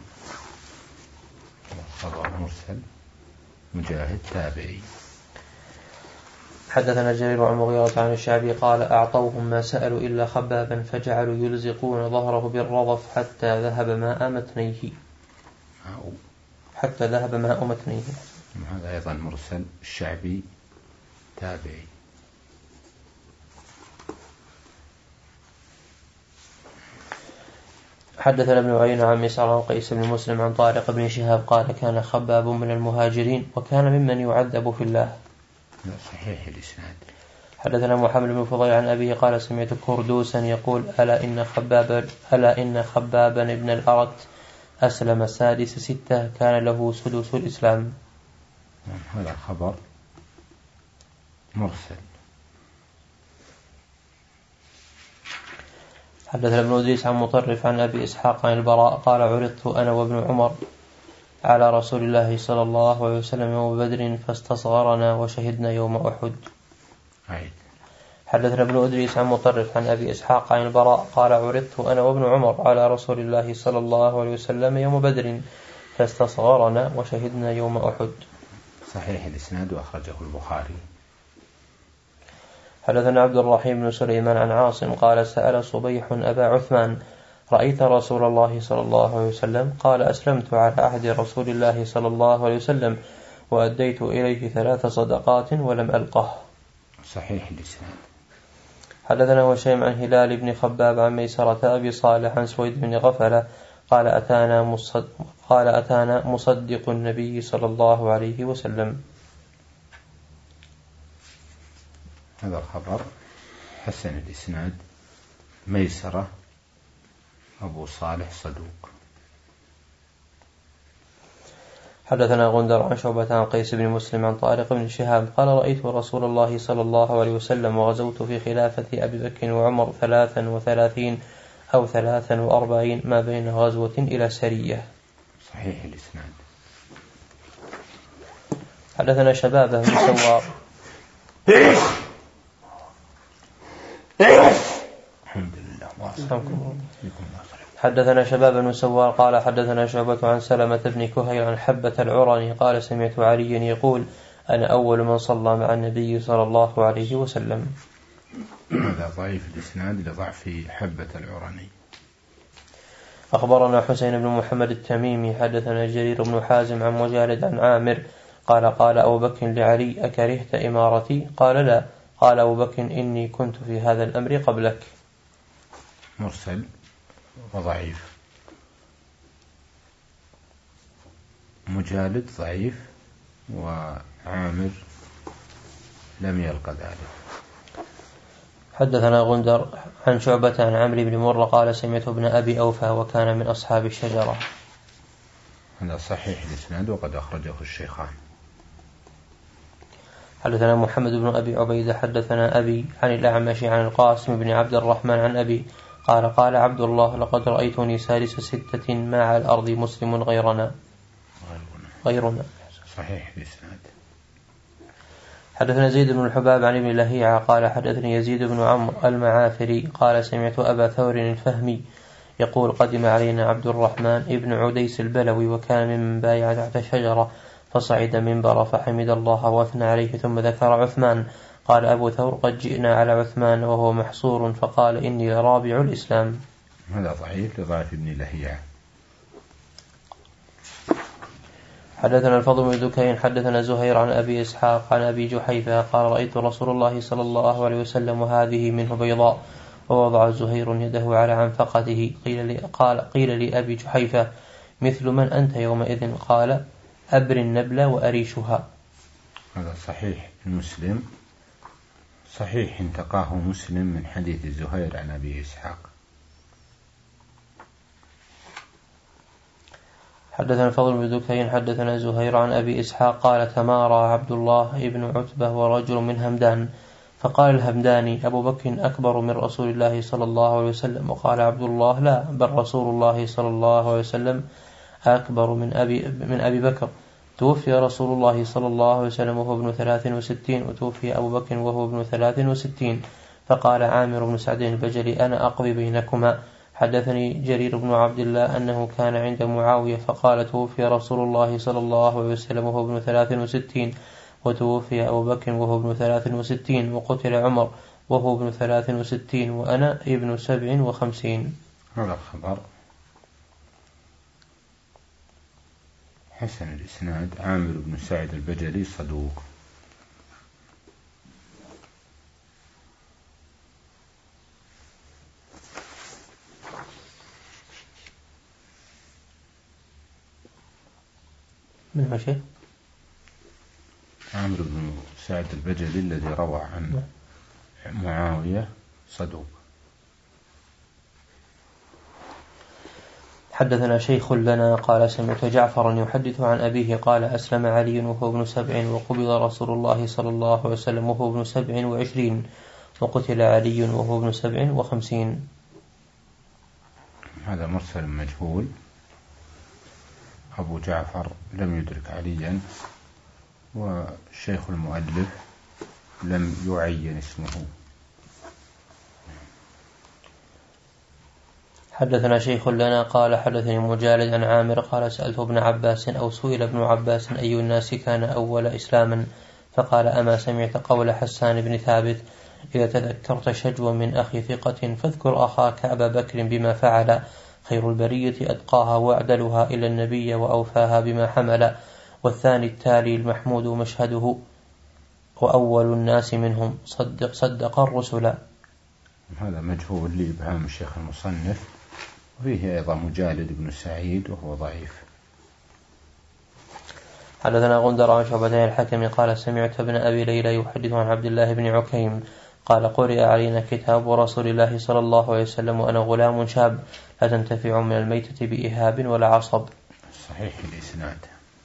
A: خبر مرسل مجاهد تابعي.
B: حدثنا جرير عن مغيرة عن الشعبي قال أعطوهم ما سألوا إلا خبابا فجعلوا يلزقون ظهره بالرضف حتى ذهب ماء متنيه حتى ذهب ماء متنيه.
A: هذا أيضا مرسل الشعبي تابعي.
B: حدثنا ابن عيينة عن مسعر عن قيس بن مسلم عن طارق بن شهاب قال كان خباب من المهاجرين وكان ممن يعذب في الله.
A: صحيح الإسناد.
B: حدثنا محمد بن فضيل عن أبيه قال سمعت كردوسا يقول ألا إن خبابا ألا إن خبابا ابن الأرت أسلم سادس ستة كان له سدس الإسلام.
A: هذا خبر مرسل.
B: حدثنا ابن إدريس عن مطرف عن أبي إسحاق عن البراء قال عرضت أنا وابن عمر على رسول الله صلى الله عليه وسلم يوم بدر فاستصغرنا وشهدنا يوم أحد.
A: عيد.
B: حدثنا ابن إدريس عن مطرف عن أبي إسحاق عن البراء قال عرضت أنا وابن عمر على رسول الله صلى الله عليه وسلم يوم بدر فاستصغرنا وشهدنا يوم أحد.
A: صحيح الإسناد وأخرجه البخاري.
B: حدثنا عبد الرحيم بن سليمان عن عاصم قال سأل صبيح أبا عثمان رأيت رسول الله صلى الله عليه وسلم؟ قال أسلمت على عهد رسول الله صلى الله عليه وسلم وأديت إليه ثلاث صدقات ولم ألقه.
A: صحيح الإسناد.
B: حدثنا هشيم عن هلال بن خباب عن ميسرة أبي صالح عن سويد بن غفلة قال أتانا مصدق, قال أتانا مصدق النبي صلى الله عليه وسلم.
A: هذا الخبر حسن الإسناد. ميسرة أبو صالح صدوق.
B: حدثنا غندر عن شعبة عن قيس بن مسلم عن طارق بن شهاب قال رأيت رسول الله صلى الله عليه وسلم وغزوت في خلافة أبي بكر وعمر ثلاثا وثلاثين أو ثلاثا وأربعين ما بين غزوة إلى سرية.
A: صحيح الإسناد.
B: حدثنا شبابه بن سوار
A: الحمد لله.
B: حدثنا شباب بن سوار قال حدثنا شعبة عن سلمة بن كهيل عن حبة العرني قال سمعت علي يقول أنا أول من صلى مع النبي صلى الله عليه وسلم.
A: هذا ضعيف الإسناد لضعف حبة العرني.
B: أخبرنا حسين بن محمد التميمي حدثنا جرير بن حازم عن مجالد عن عامر قال قال أبو بكر لعلي أكرهت إمارتي؟ قال لا. قال أبو بكر إني كنت في هذا الأمر قبلك.
A: مرسل وضعيف. مجالد ضعيف وعامر لم يلق ذلك.
B: حدثنا غندر عن شعبة عن عمرو بن مرة قال سمعت ابن أبي أوفى وكان من أصحاب الشجرة.
A: هذا صحيح الإسناد وقد أخرجه الشيخان.
B: حدثنا محمد بن أبي عبيدة حدثنا أبي عن الأعمش عن القاسم بن عبد الرحمن عن أبي قال قال عبد الله لقد رأيتني سادس ستة ما على الأرض مسلم غيرنا غيرنا.
A: صحيح الإسناد.
B: حدثنا زيد بن الحباب عن ابن لهيعة قال حدثني يزيد بن عمرو المعافري قال سمعت أبا ثور الفهمي يقول قدم علينا عبد الرحمن ابن عديس البلوي وكان ممن بايع تحت شجرة فصعد منبر فحمد الله واثنى عليه ثم ذكر عثمان. قال أبو ثور قد جئنا على عثمان وهو محصور فقال إني لرابع الإسلام.
A: هذا ضعيف لضعف ابن لهيعة.
B: حدثنا الفضل بن دكين حدثنا زهير عن أبي إسحاق عن أبي جحيفة قال رأيت رسول الله صلى الله عليه وسلم وهذه منه بيضاء ووضع زهير يده على عنفقته. قيل لي قال قيل لأبي جحيفة مثل من أنت يومئذ؟ قال أبر النبلة وأريشها.
A: هذا صحيح المسلم. صحيح انتقاه مسلم من حديث زهير عن أبي إسحاق.
B: حدثنا الفضل بن دكين حدثنا زهير عن أبي إسحاق قال تمارى عبد الله ابن عتبة ورجل من همدان فقال الهمداني أبو بكر أكبر من رسول الله صلى الله عليه وسلم. وقال عبد الله لا بل رسول الله صلى الله عليه وسلم أكبر من أبي, من أبي بكر. توفي رسول الله صلى الله عليه وسلم وهو ابن ثلاث وستين وتوفي أبو بكر وهو ابن ثلاث وستين. فقال عامر بن سعد البجلي أنا أقضي بينكما. حدثني جرير بن عبد الله أنه كان عند معاوية فقال توفي رسول الله صلى الله عليه وسلم وهو ابن ثلاث وستين وتوفي أبو بكر وهو ابن ثلاث وستين وقتل عمر وهو ابن ثلاث وستين وأنا ابن سبع وخمسين.
A: هذا الخبر حسن الإسناد. عامر بن سعد البجلي صدوق.
B: من مشي
A: عامر بن سعد البجلي الذي روى عن معاوية صدوق.
B: حدثنا شيخ لنا قال سمعت جعفرا يحدث عن أبيه قال أسلم علي وهو ابن سبع وقبض رسول الله صلى الله عليه وسلم وهو ابن سبع وعشرين وقتل علي وهو ابن سبع وخمسين.
A: هذا مرسل مجهول. أبو جعفر لم يدرك عليا، والشيخ المؤلف لم يعين اسمه.
B: حدثنا شيخ لنا قال حدثني مجالد عن عامر قال سألت ابن عباس أو سئل ابن عباس أي الناس كان أول إسلاما، فقال أما سمعت قول حسان بن ثابت إذا تذكرت شجوا من أخي ثقة فاذكر أخاك أبا بكر بما فعل، خير البرية أتقاها وأعدلها إلى النبي وأوفاها بما حمل، والثاني التالي المحمود مشهده وأول الناس منهم صدق صدق الرسل.
A: هذا مجهول لإبهام الشيخ المصنف، وفيه أيضا مجالد بن سعيد وهو ضعيف.
B: حدثنا غندر عن شعبة الحكم قال سمعت ابن أبي ليلى يحدث عن عبد الله بن عكيم قال قرئ علينا كتاب رسول الله صلى الله عليه وسلم وأنا غلام شاب لا تنتفع من الميتة بإهاب ولا عصب.
A: صحيح الإسناد.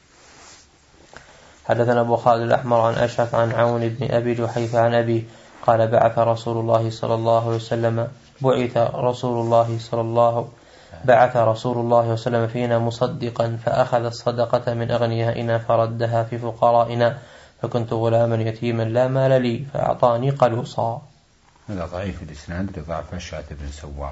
B: حدثنا أبو خالد الأحمر عن أشعث عن عون بن أبي جحيفة عن أبي قال بعث رسول الله صلى الله عليه وسلم بعث رسول الله صلى الله بعث رسول الله صلى الله عليه وسلم فينا مصدقا فأخذ الصدقة من أغنيائنا فردها في فقرائنا، فكنت غلاما يتيما لا مال لي فأعطاني قلوصا.
A: هذا ضعيف الإسناد لضعف أشعث بن سوار.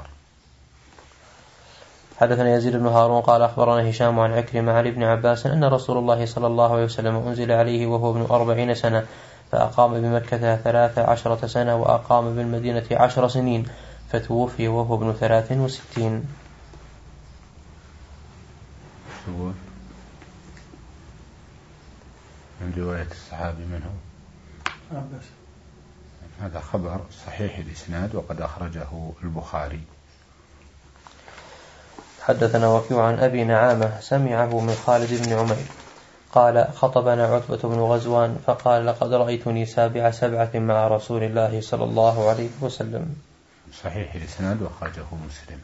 B: حدثنا يزيد بن هارون قال أخبرنا هشام عن عكرمة عن ابن عباس أن رسول الله صلى الله عليه وسلم أنزل عليه وهو ابن أربعين سنة فأقام بمكة ثلاث عشرة سنة وأقام بالمدينة عشر سنين فتوفي وهو ابن ثلاث وستين.
A: من رواية الصحابي من هو؟
C: عباس.
A: هذا خبر صحيح الإسناد وقد أخرجه البخاري.
B: حدثنا وكيع عن أبي نعامة سمعه من خالد بن عمير قال خطبنا عتبة بن غزوان فقال لقد رأيتني سابع سبعة مع رسول الله صلى الله عليه وسلم.
A: صحيح الإسناد وأخرجه مسلم.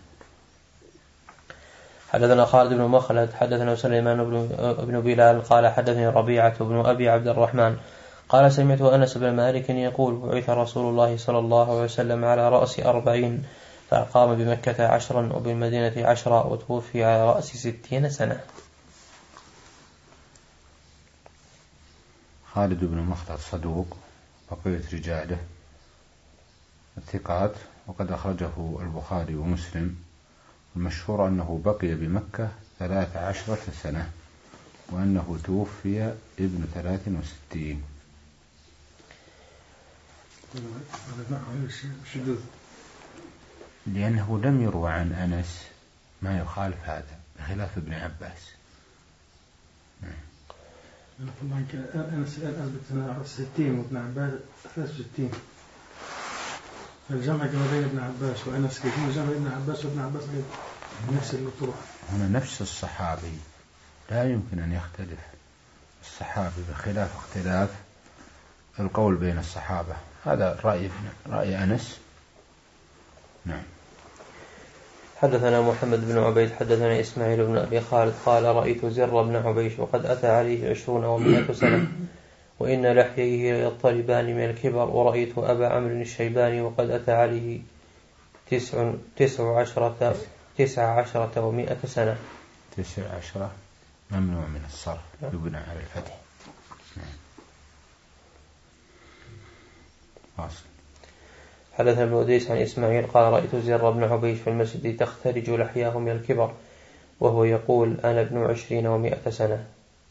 B: حدثنا خالد بن مخلد حدثنا سليمان بن بلال قال حدثني ربيعة بن أبي عبد الرحمن قال سمعت أنس بن مالك يقول بعث رسول الله صلى الله عليه وسلم على رأس أربعين فأقام بمكة عشرا وبالمدينة عشرا وتوفي على رأس ستين سنة.
A: خالد بن مخلد صدوق، بقية رجاله الثقات، وقد أخرجه البخاري ومسلم. المشهور أنه بقي بمكة ثلاث عشرة سنة وأنه توفي ابن ثلاث وستين. لأنه لم يروى عن أنس ما يخالف هذا بخلاف ابن عباس.
C: أنس أثبت ستين وابن عباس ثلاث وستين. الجمع كما بين ابن عباس وأنس كثير جمع ابن عباس وابن عباس نفس الطرق.
A: هنا نفس الصحابي لا يمكن أن يختلف الصحابي بخلاف اختلاف القول بين الصحابة. هذا رأي رأي أنس. نعم.
B: حدثنا محمد بن عبيد حدثنا إسماعيل بن أبي خالد قال رأيت زر بن عبيش وقد أتى عليه عشرون ومئة سنة وإن لحييه يضطربان من الكبر، ورأيت أبا عمرو الشيباني وقد أتى عليه تسع, تسع عشرة تسع عشرة ومئة سنة.
A: تسع عشرة ممنوع من الصرف يبنى على الفتح. أصل.
B: حدثنا ابن أديس عن إسماعيل قال رأيت زر بن عبيش في المسجد تخترج لحياه من الكبر وهو يقول أنا ابن عشرين ومئة سنة.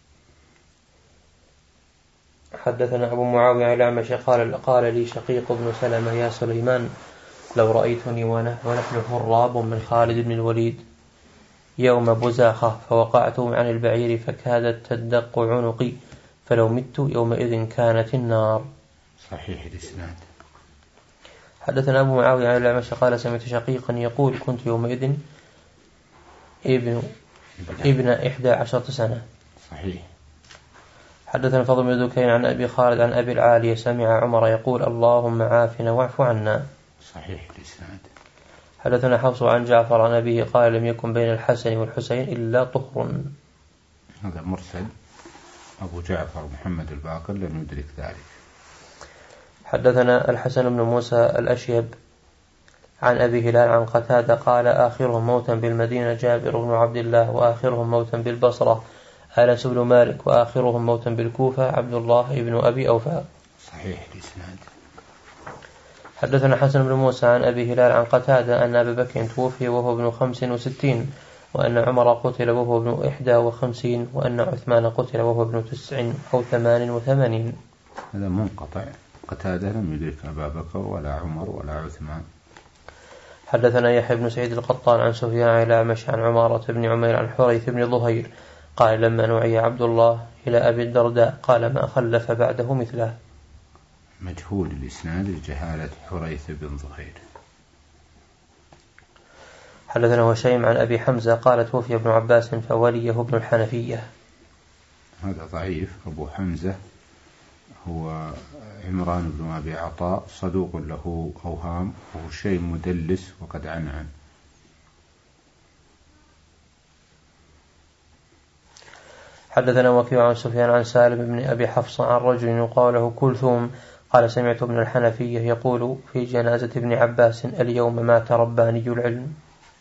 B: حدثنا أبو معاوية الأعمش قال قال لي شقيق بن سلمة يا سليمان لو رأيتني ونحن هراب من خالد بن الوليد يوم بزاخة فوقعت عن البعير فكادت تدق عنقي فلو مت يومئذ كانت النار.
A: صحيح الإسناد.
B: حدثنا أبو معاوية عن الأعمش قال سمعت شقيقا يقول كنت يومئذ ابن ابن إحدى عشرة سنة.
A: صحيح.
B: حدثنا فضل بن ذكين عن أبي خالد عن أبي العالية سمع عمر يقول اللهم عافنا واعف عنا.
A: صحيح الإسناد.
B: حدثنا حفص عن جعفر عن أبيه قال لم يكن بين الحسن والحسين إلا طهر.
A: هذا مرسل، أبو جعفر محمد الباقر لم يدرك ذلك.
B: حدثنا الحسن بن موسى الأشيب عن أبي هلال عن قتادة قال آخرهم موتا بالمدينة جابر بن عبد الله، وآخرهم موتا بالبصرة أنس بن مالك، وآخرهم موتا بالكوفة عبد الله بن أبي أوفى.
A: صحيح الإسناد.
B: حدثنا حسن بن موسى عن أبي هلال عن قتادة أن أبا بكر توفي وهو ابن خمس وستين، وأن عمر قتل وهو ابن إحدى وخمسين، وأن عثمان قتل وهو ابن تسع أو ثمان وثمانين.
A: هذا منقطع، قتادة لم يدرك أبا بكر ولا عمر ولا عثمان.
B: حدثنا يحيى بن سعيد القطان عن سفيان عن الأعمش عن عمارة بن عمير عن حريث بن ظهير قال لما نعي عبد الله إلى أبي الدرداء قال ما خلف بعده مثله.
A: مجهول الإسناد لجهالة حريث بن ظهير.
B: حدثنا هشيم عن أبي حمزة قال توفي ابن عباس فوليه ابن الحنفية.
A: هذا ضعيف. أبو حمزة هو عمران بن أبي عطاء صدوق له أوهام، وهشيم مدلس وقد عنعن.
B: حدثنا وكيع عن سفيان عن سالم بن أبي حفص عن رجل يقال له كلثوم قال سمعت ابن الحنفية يقول في جنازة ابن عباس اليوم مات رباني العلم.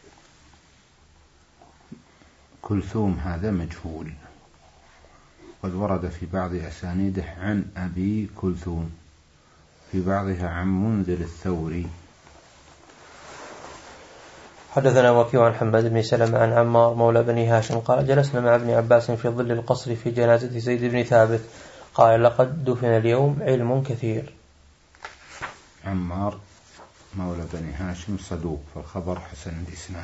A: كلثوم هذا مجهول، قد ورد في بعض أسانيده عن أبي كلثوم، في بعضها عن منذر الثوري.
B: حدثنا وكيع عن حماد بن سلمة عن عمار مولى بني هاشم قال جلسنا مع ابن عباس في ظل القصر في جنازة زيد بن ثابت قال لقد دفن اليوم علم كثير.
A: عمار مولى بني هاشم صدوق، فالخبر حسن الإسناد.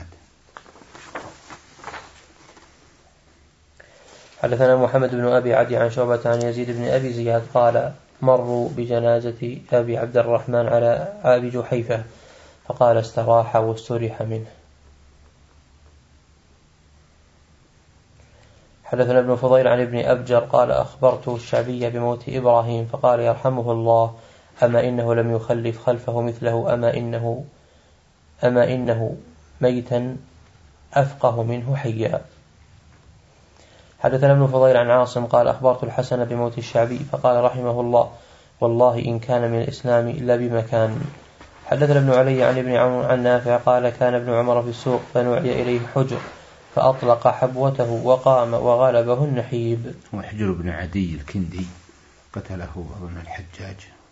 B: حدثنا محمد بن أبي عدي عن شعبة عن يزيد بن أبي زياد قال مروا بجنازة أبي عبد الرحمن على أبي جحيفة فقال استراح واستريح منه. حدثنا ابن فضيل عن ابن أبجر قال أخبرت الشعبي بموت إبراهيم فقال يرحمه الله أما إنه لم يخلف خلفه مثله أما إنه أما إنه ميتا أفقه منه حيا. حدثنا ابن فضيل عن عاصم قال أخبرت الحسن بموت الشعبي فقال رحمه الله والله إن كان من الإسلام إلا بمكان. حدثنا ابن علي عن ابن عمرو عن نافع قال كان ابن عمر في السوق فنعي إليه حجر فأطلق حبوته وقام وغلبه النحيب.
A: وحجر بن عدي الكندي قتله أظن الحجاج.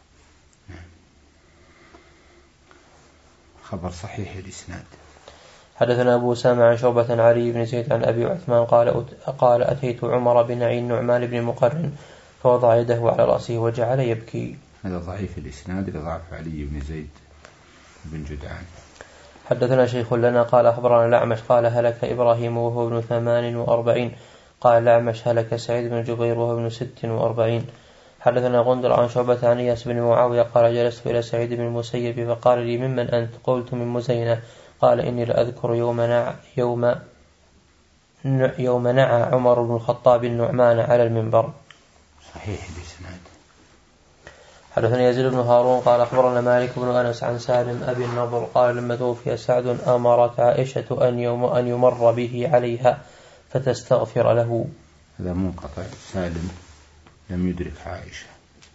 A: خبر صحيح الإسناد.
B: حدثنا أبو أسامة عن شعبة عن علي بن زيد عن أبي عثمان قال قال أتيت عمر بن عين النعمان بن مقرن فوضع يده على رأسه وجعل يبكي.
A: هذا ضعيف الإسناد لضعف علي بن زيد بن جدعان.
B: حدثنا شيخ لنا قال أخبرنا الأعمش قال هلك إبراهيم وهو ابن ثمان وأربعين قال الأعمش هلك سعيد بن جبير وهو ابن ست وأربعين. حدثنا غندر عن شعبة عن إياس بن معاوية قال جلست إلى سعيد بن المسيب فقال لي ممن أنت؟ قلت من مزينة. قال إني لأذكر يوم نع يوم يوم نعى عمر بن الخطاب النعمان على المنبر.
A: صحيح الإسناد.
B: حدثنا يزيد بن هارون قال أخبرنا مالك بن أنس عن سالم أبي النضر قال لما توفي سعد أمرت عائشة أن يوم أن يمر به عليها فتستغفر له.
A: هذا منقطع، سالم لم يدرك عائشة.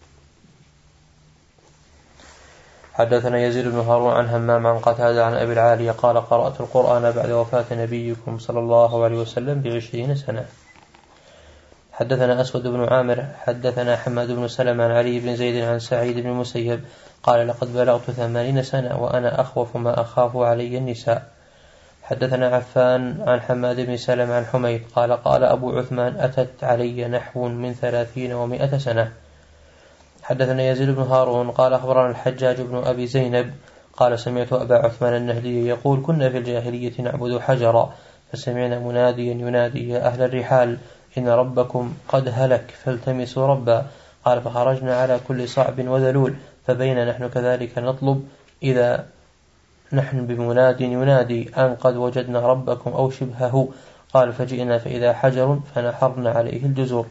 B: حدثنا يزيد بن هارون عن همام عن قتادة عن أبي العالية قال قرأت القرآن بعد وفاة نبيكم صلى الله عليه وسلم بعشرين سنة. حدثنا أسود بن عامر حدثنا حماد بن سلمة عن علي بن زيد عن سعيد بن المسيب قال لقد بلغت ثمانين سنة وأنا أخوف ما أخاف علي النساء. حدثنا عفان عن حماد بن سلمة عن حميد قال قال أبو عثمان أتت علي نحو من ثلاثين ومائة سنة. حدثنا يزيد بن هارون قال أخبرنا الحجاج بن أبي زينب قال سمعت أبا عثمان النهدي يقول كنا في الجاهلية نعبد حجرا فسمعنا مناديا ينادي يا أهل الرحال إن ربكم قد هلك فالتمسوا ربا. قال فخرجنا على كل صعب وذلول فبين نحن كذلك نطلب إذا نحن بمناد ينادي أن قد وجدنا ربكم أو شبهه. قال فجئنا فإذا حجر فنحرنا عليه الجزور.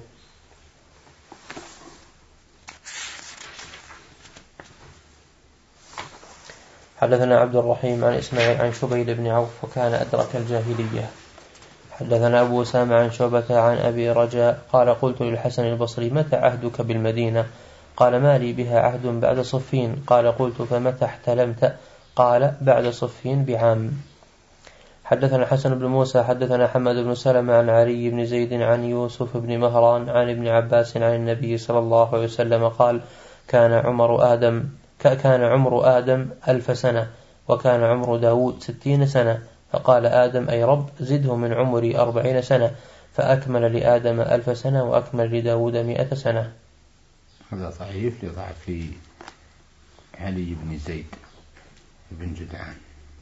B: حدثنا عبد الرحيم عن إسماعيل عن شبيل بن عوف وكان أدرك الجاهلية. حدثنا أبو أسامة عن شعبة عن أبي رجاء قال قلت للحسن البصري متى عهدك بالمدينة؟ قال ما لي بها عهد بعد صفين. قال قلت فمتى احتلمت؟ قال بعد صفين بعام. حدثنا حسن بن موسى حدثنا حماد بن سلمة عن علي بن زيد عن يوسف بن مهران عن ابن عباس عن النبي صلى الله عليه وسلم قال كان عمر آدم كان عمر آدم ألف سنة وكان عمر داود ستين سنة، فقال آدم أي رب زده من عمري أربعين سنة، فأكمل لآدم ألف سنة وأكمل لداود مئة سنة.
A: هذا ضعيف لضعف علي بن زيد بن جدعان.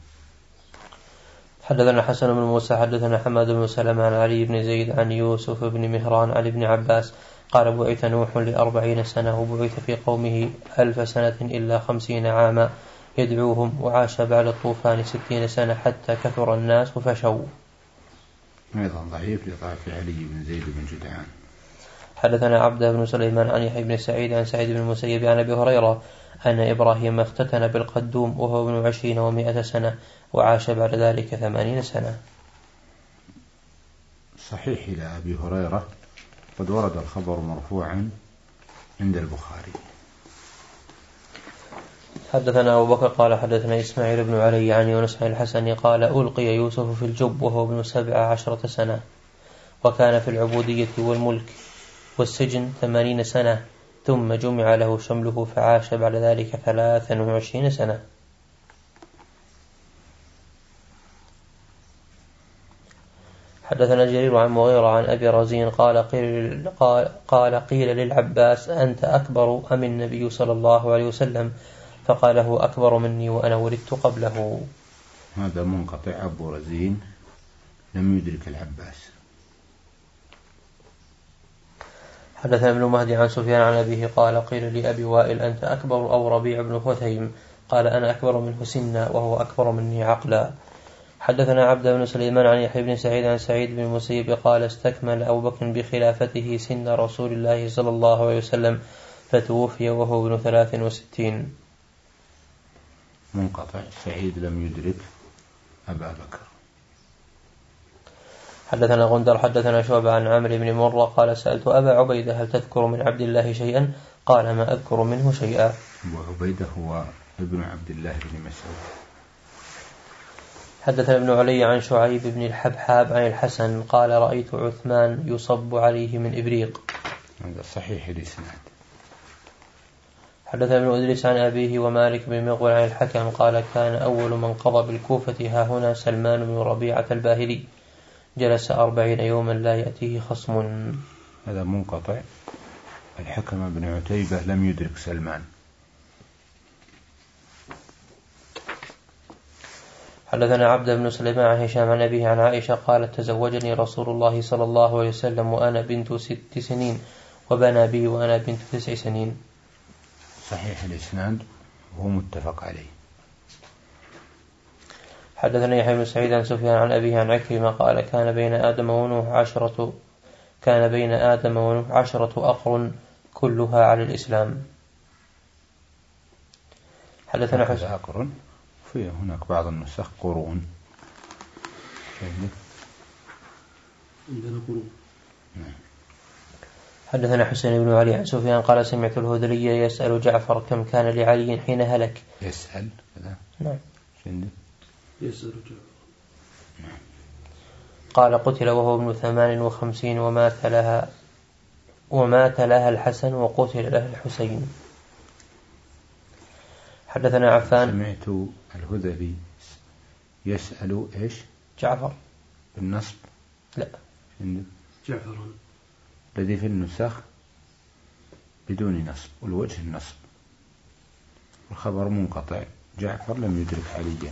B: حدثنا حسن بن موسى حدثنا حماد بن سلمة عن علي بن زيد عن يوسف بن مهران عن ابن عباس قال بعث نوح لأربعين سنة وبعث في قومه ألف سنة إلا خمسين عاما يدعوهم، وعاش بعد الطوفان ستين سنة حتى كثر الناس وفشوا.
A: أيضا ضعيف لضعف علي بن زيد بن جدعان.
B: حدثنا عبد بن سليمان عن يحيى بن سعيد عن سعيد بن المسيب عن أبي هريرة أن إبراهيم اختتن بالقدوم وهو ابن عشرين ومائة سنة وعاش بعد ذلك ثمانين سنة.
A: صحيح إلى أبي هريرة قد ورد الخبر مرفوعا عند البخاري.
B: حدثنا أبو بكر قال حدثنا إسماعيل بن علي عن يونس عن الحسن قال ألقي يوسف في الجب وهو ابن سبع عشرة سنة وكان في العبودية والملك والسجن ثمانين سنة ثم جمع له شمله فعاش بعد ذلك ثلاثا وعشرين سنة. حدثنا جرير عن مغيرة عن أبي رزين قال قيل, قال, قال قيل للعباس أنت أكبر أم النبي صلى الله عليه وسلم؟ فقال هو أكبر مني وأنا ولدت قبله.
A: هذا منقطع. أبو رزين لم يدرك العباس.
B: حدثنا ابن مهدي عن سفيان عن أبيه قال قيل لأبي وائل أنت أكبر أو ربيع بن خثيم؟ قال أنا أكبر منه سنا وهو أكبر مني عقلا. حدثنا عبد بن سليمان عن يحيى بن سعيد عن سعيد بن المسيب قال استكمل أبو بكر بخلافته سن رسول الله صلى الله عليه وسلم فتوفي وهو ابن ثلاث وستين.
A: منقطع. سعيد لم يدرك أبا بكر.
B: حدثنا غندر حدثنا شعبة عن عمرو بن مرة قال سألت أبا عبيدة هل تذكر من عبد الله شيئا؟ قال ما أذكر منه شيئا.
A: أبو عبيدة هو ابن عبد الله بن مسعود.
B: حدثنا ابن علي عن شعيب بن الحبحاب عن الحسن قال رأيت عثمان يصب عليه من إبريق.
A: هذا صحيح الإسناد.
B: حدثنا ابن أدريس عن أبيه ومالك بن مغول عن الحكم قال كان أول من قضى بالكوفة ها هنا سلمان بن ربيعة الباهلي جلس أربعين يوما لا يأتيه خصم.
A: هذا منقطع. الحكم بن عتيبة لم يدرك سلمان.
B: حدثنا عبد بن سليمان عن هشام عن أبيه عن عائشة قالت تزوجني رسول الله صلى الله عليه وسلم وأنا بنت ست سنين وبنى بي وأنا بنت تسع سنين.
A: صحيح الإسناد وهو متفق عليه.
B: حدثنا يحيى بن سعيد عن سفيان عن أبيه عن عكرمة قال كان بين آدم ونوح عشرة كان بين آدم ونوح عشرة أقرن كلها على الإسلام. حدثنا حسن
A: أقرن في هناك بعض النسخ قرون.
C: عندنا قرون.
B: حدثنا حسين بن علي عن سفيان قال سمعت الهذلي يسأل جعفر كم كان لعلي حين هلك.
A: يسأل كذا.
B: نعم.
C: يسأل جعفر.
A: نعم.
B: قال قتل وهو ابن ثمان وخمسين ومات لها ومات لها الحسن وقتل لها الحسين. حدثنا عفان.
A: سمعت الهذلي يسأل إيش؟
B: جعفر
A: بالنصب.
B: لا.
C: جعفر
A: الذي في النسخ بدون نصب والوجه النصب والخبر منقطع. جعفر لم يدرك عليا.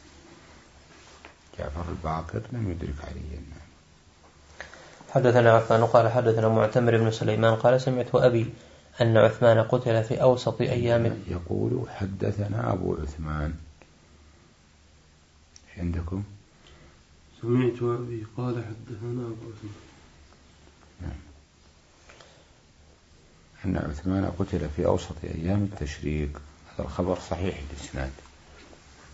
A: جعفر الباقر لم يدرك عليا.
B: حدثنا عفان قال حدثنا معتمر بن سليمان قال سمعت أبي أن عثمان قتل في أوسط أيام.
A: يقول حدثنا أبو عثمان. ايش عندكم؟
C: سمعت أبي قال حدثنا أبو عثمان.
A: نعم. أن عثمان قتل في أوسط أيام التشريق. هذا الخبر صحيح الإسناد.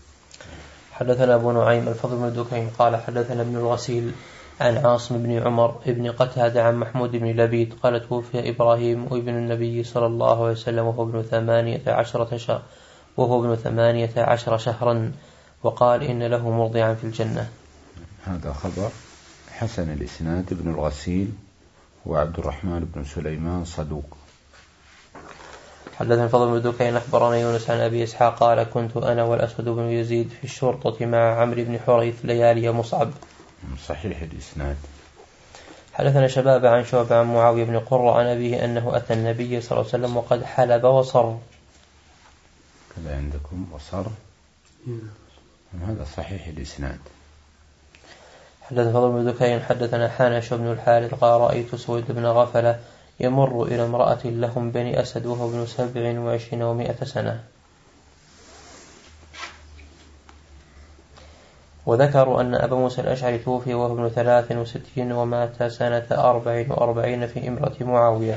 B: حدثنا أبو نعيم الفضل بن دكين قال حدثنا ابن الغسيل عن عاصم بن عمر ابن قتادة عن محمود بن لبيد قال توفي إبراهيم وابن النبي صلى الله عليه وسلم وهو ابن ثمانية عشرة شهر وهو ابن ثمانية عشر شهرا وقال إن له مرضعا في الجنة.
A: هذا خبر حسن الإسناد. ابن الغسيل وعبد الرحمن بن سليمان صدوق.
B: حدثنا الفضل بن دكين أخبرنا يونس عن أبي إسحاق قال كنت أنا والأسود بن يزيد في الشرطة مع عمرو بن حريث ليالي مصعب.
A: صحيح الإسناد.
B: حدثنا شباب عن شعب عن معاوية بن قرة عن أبيه أنه أتى النبي صلى الله عليه وسلم وقد حلب وصر.
A: كذا عندكم وصر. هذا صحيح الإسناد.
B: حدثنا فضل بن دكين حدثنا حانش بن الحارث قال رأيت سويد بن غفلة يمر إلى امرأة لهم بني أسد وهو ابن سبع وعشرين ومائة سنة. وذكروا أن أبا موسى الأشعري توفي وهو ابن ثلاث وستين ومات سنة أربع وأربعين في امرأة معاوية.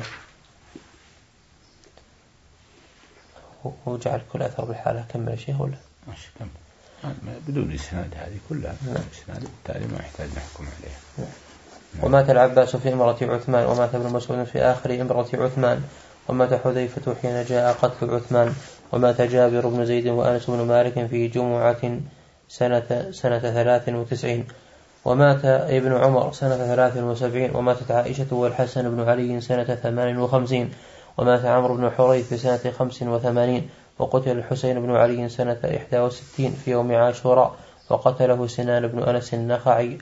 B: وجعل كل أثر بالحالة. كمل شيء ولا
A: ماشي كمل بدون إسناد هذه كلها. إسناد بالتالي ما يحتاج نحكم عليها.
B: نعم. ومات العباس في امرأة عثمان ومات ابن مسعود في آخر امرأة عثمان ومات حذيفة حين جاء قتل عثمان ومات جابر بن زيد وأنس بن مالك في جمعة سنة, سنة ثلاث وتسعين ومات ابن عمر سنة ثلاث وسبعين وماتت عائشة والحسن بن علي سنة ثمان وخمسين ومات عمرو بن حريث في سنة خمس وثمانين وقتل الحسين بن علي سنة إحدى وستين في يوم عاشوراء وقتله سنان بن أنس النخعي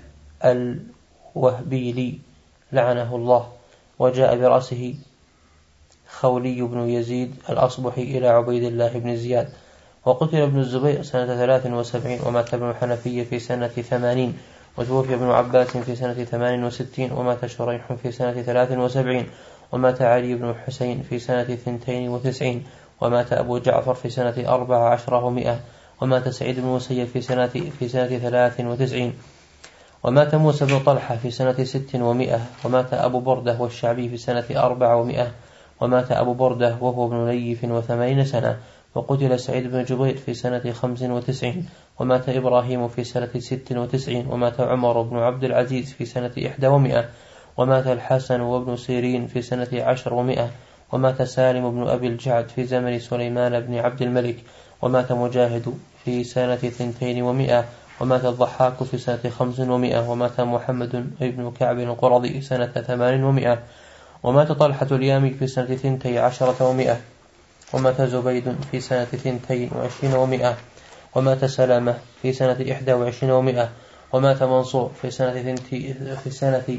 B: الوهبيلي لعنه الله وجاء برأسه خولي بن يزيد الأصبحي إلى عبيد الله بن زياد وقتل ابن الزبير سنة ثلاث وسبعين ومات ابن الحنفية في سنة ثمانين وتوفي ابن عباس في سنة ثمان وستين ومات شريح في سنة ثلاث وسبعين ومات علي بن الحسين في سنة ثنتين وتسعين ومات أبو جعفر في سنة أربع عشرة ومئة ومات سعيد بن مسيب في سنة في سنة ثلاث وتسعين ومات موسى بن طلحة في سنة ست ومئة ومات أبو بردة والشعبي في سنة أربع ومئة ومات أبو بردة وهو ابن نيف وثمانين سنة وقتل سعيد بن جبير في سنة خمس وتسعين ومات إبراهيم في سنة ست وتسعين ومات عمر بن عبد العزيز في سنة إحدى ومئة ومات الحسن وابن سيرين في سنة عشر ومئة ومات سالم بن أبي الجعد في زمن سليمان بن عبد الملك ومات مجاهد في سنة ثنتين ومئة ومات الضحاك في سنة خمس ومئة ومات محمد بن كعب القرظي سنة ثمان ومئة ومات طلحة اليامي في سنة ثنتي عشرة ومئة ومات زبيد في سنة ثنتين وعشرين ومئة ومات سلامة في سنة إحدى وعشرين ومئة ومات منصور في سنة ثنتي في سنة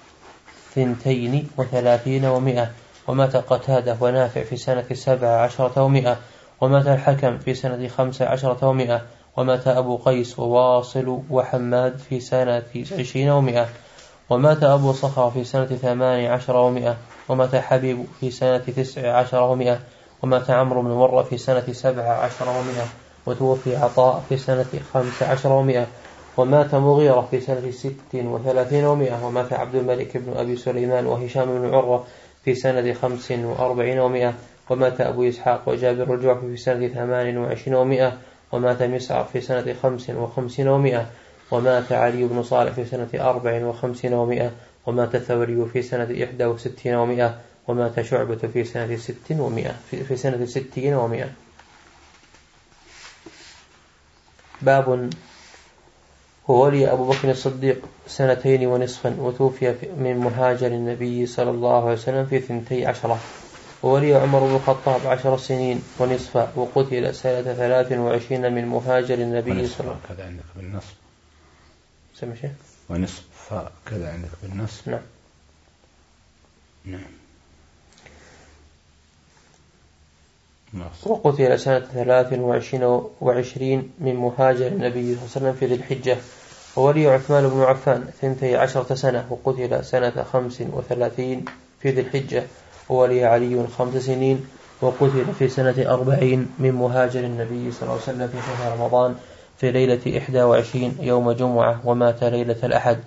B: ثنتين وثلاثين ومئة ومات قتادة ونافع في سنة سبع عشرة ومئة ومات الحكم في سنة خمس عشرة ومئة ومات أبو قيس وواصل وحماد في سنة عشرين ومئة ومات أبو صخر في سنة ثمان عشر ومئة ومات حبيب في سنة تسع عشر ومئة ومات عمرو بن مرة في سنة سبع عشر ومئة وتوفي عطاء في سنة خمس عشر ومئة ومات مغيرة في سنة ست وثلاثين ومئة ومات عبد الملك بن أبي سليمان وهشام بن عروة في سنة خمس وأربعين ومئة ومات أبو إسحاق وجابر الجعفي في سنة ثمان وعشرين ومئة ومات مسعر في سنة خمس وخمسين ومئة ومات علي بن صالح في سنة أربع وخمسين ومئة ومات الثوري في سنة إحدى وستين ومئة ومات شعبة في سنة ست ومئة في, في سنة ستين ومئة. باب هو ولي أبو بكر الصديق سنتين ونصفا وتوفي من مهاجر النبي صلى الله عليه وسلم في ثنتي عشرة وولي عمر بن الخطاب عشر سنين ونصفا وقتل سنة ثلاث وعشرين من مهاجر النبي صلى الله عليه وسلم.
A: كذا عندك بالنصب
B: سمع شيء
A: ونصف كذا عندك بالنصب.
B: نعم
A: نعم.
B: وقتل سنة ثلاث وعشرين وعشرين من مهاجر النبي صلى الله عليه وسلم في ذي الحجة. وولي عثمان بن عفان ثنتي عشرة سنة وقتل سنة خمس وثلاثين في ذي الحجة. وولي علي خمس سنين وقتل في سنة أربعين من مهاجر النبي صلى الله عليه وسلم في شهر رمضان في ليلة إحدى وعشرين يوم جمعة ومات ليلة الأحد.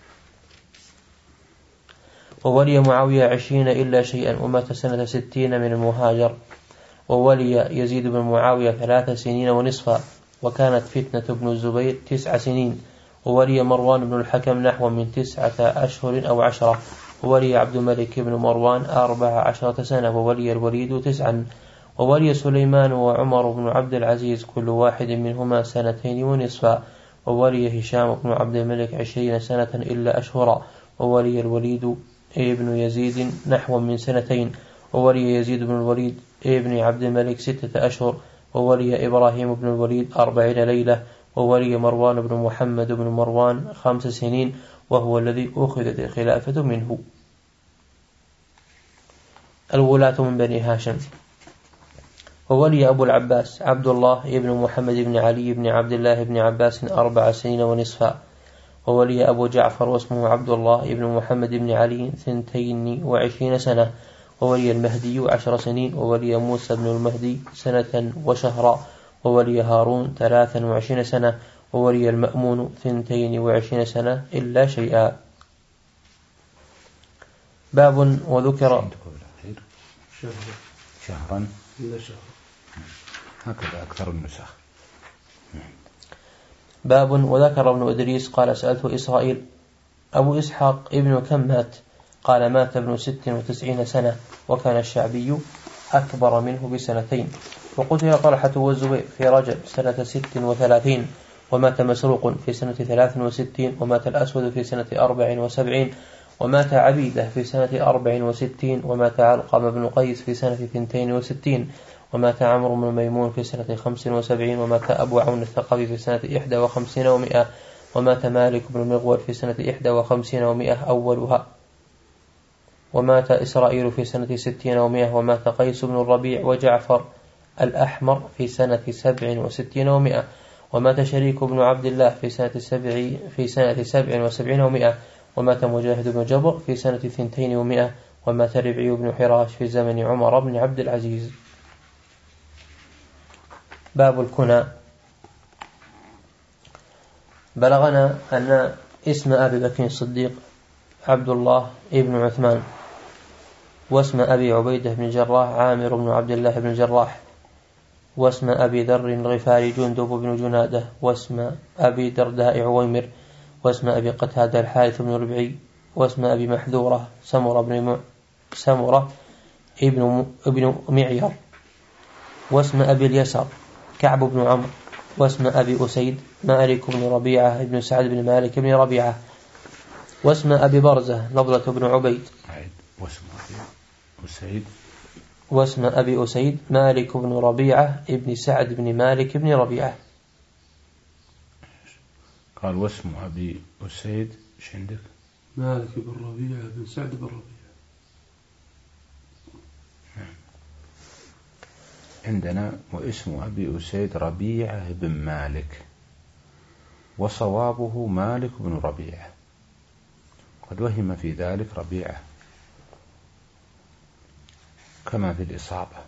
B: وولي معاوية عشرين إلا شيئا ومات سنة ستين من المهاجر. وولي يزيد بن معاوية ثلاث سنين ونصفا وكانت فتنة بن الزبير تسع سنين. وولي مروان بن الحكم نحو من تسعة أشهر أو عشرة. وولي عبد الملك بن مروان أربع عشرة سنة. وولي الوليد تسعا. وولي سليمان وعمر بن عبد العزيز كل واحد منهما سنتين ونصفا. وولي هشام بن عبد الملك عشرين سنة إلا أشهرا. وولي الوليد ابن يزيد نحو من سنتين. وولي يزيد بن الوليد ابن عبد الملك ستة أشهر. وولي إبراهيم بن الوليد أربعين ليلة. وولي مروان بن محمد بن مروان خمس سنين، وهو الذي أخذت الخلافة منه. الولاة من بني هاشم. وولي أبو العباس عبد الله ابن محمد بن علي بن عبد الله بن عباس أربع سنين ونصفا. وولي أبو جعفر واسمه عبد الله ابن محمد بن علي ثنتين وعشرين سنة. وولي المهدي عشر سنين. وولي موسى بن المهدي سنة وشهرا. وولي هارون ثلاثا وعشرين سنة. وولي المأمون ثنتين وعشرين سنة إلا شيئا. باب وذكر
A: شهرا
C: إلا شهر
A: هكذا أكثر النسخ.
B: باب وذكر ابن إدريس قال سألته إسرائيل أبو إسحاق ابن كم مات؟ قال مات ابن ست وتسعين سنة، وكان الشعبي أكبر منه بسنتين. وقتل طلحة والزبير في رجب سنة ست وثلاثين. ومات مسروق في سنة ثلاث وستين. ومات الأسود في سنة أربع وسبعين. ومات عبيدة في سنة أربع وستين. ومات علقم بن قيس في سنة ثنتين وستين. ومات عمرو بن ميمون في سنة خمس وسبعين. ومات أبو عون الثقفي في سنة إحدى وخمسين ومئة. ومات مالك بن مغول في سنة إحدى وخمسين ومئة أولها. ومات إسرائيل في سنة ستين ومئة. ومات قيس بن الربيع وجعفر الأحمر في سنة سبع وستين ومئة. ومات شريك بن عبد الله في سنة سبع في سنة سبع وسبعين ومئة. ومات مجاهد بن جبر في سنة ثنتين ومئة. ومات ربعي بن حراش في زمن عمر بن عبد العزيز. باب الكنى. بلغنا أن اسم أبي بكر الصديق عبد الله ابن عثمان، واسم أبي عبيدة بن جراح عامر بن عبد الله بن جراح، واسم أبي ذر الغفاري جندب بن جنادة، واسم أبي درداء عويمر، واسم أبي قتادة الحارث بن ربعي، واسم أبي محذورة سمرة بن م... سمرة ابن م... ابن معير، واسم أبي اليسر كعب بن عمرو، واسم أبي أسيد مالك بن ربيعة بن سعد بن مالك بن ربيعة، واسم أبي برزة نضلة بن عبيد،
A: واسم أبي أسيد
B: واسم أبي أسيد مالك بن ربيعة ابن سعد بن مالك بن ربيعة.
A: قال واسم أبي أسيد ايش عندك؟
C: مالك بن ربيعة بن سعد بن ربيعة.
A: عندنا واسم أبي أسيد ربيعة بن مالك، وصوابه مالك بن ربيعة، قد وهم في ذلك ربيعة كما في الإصابة.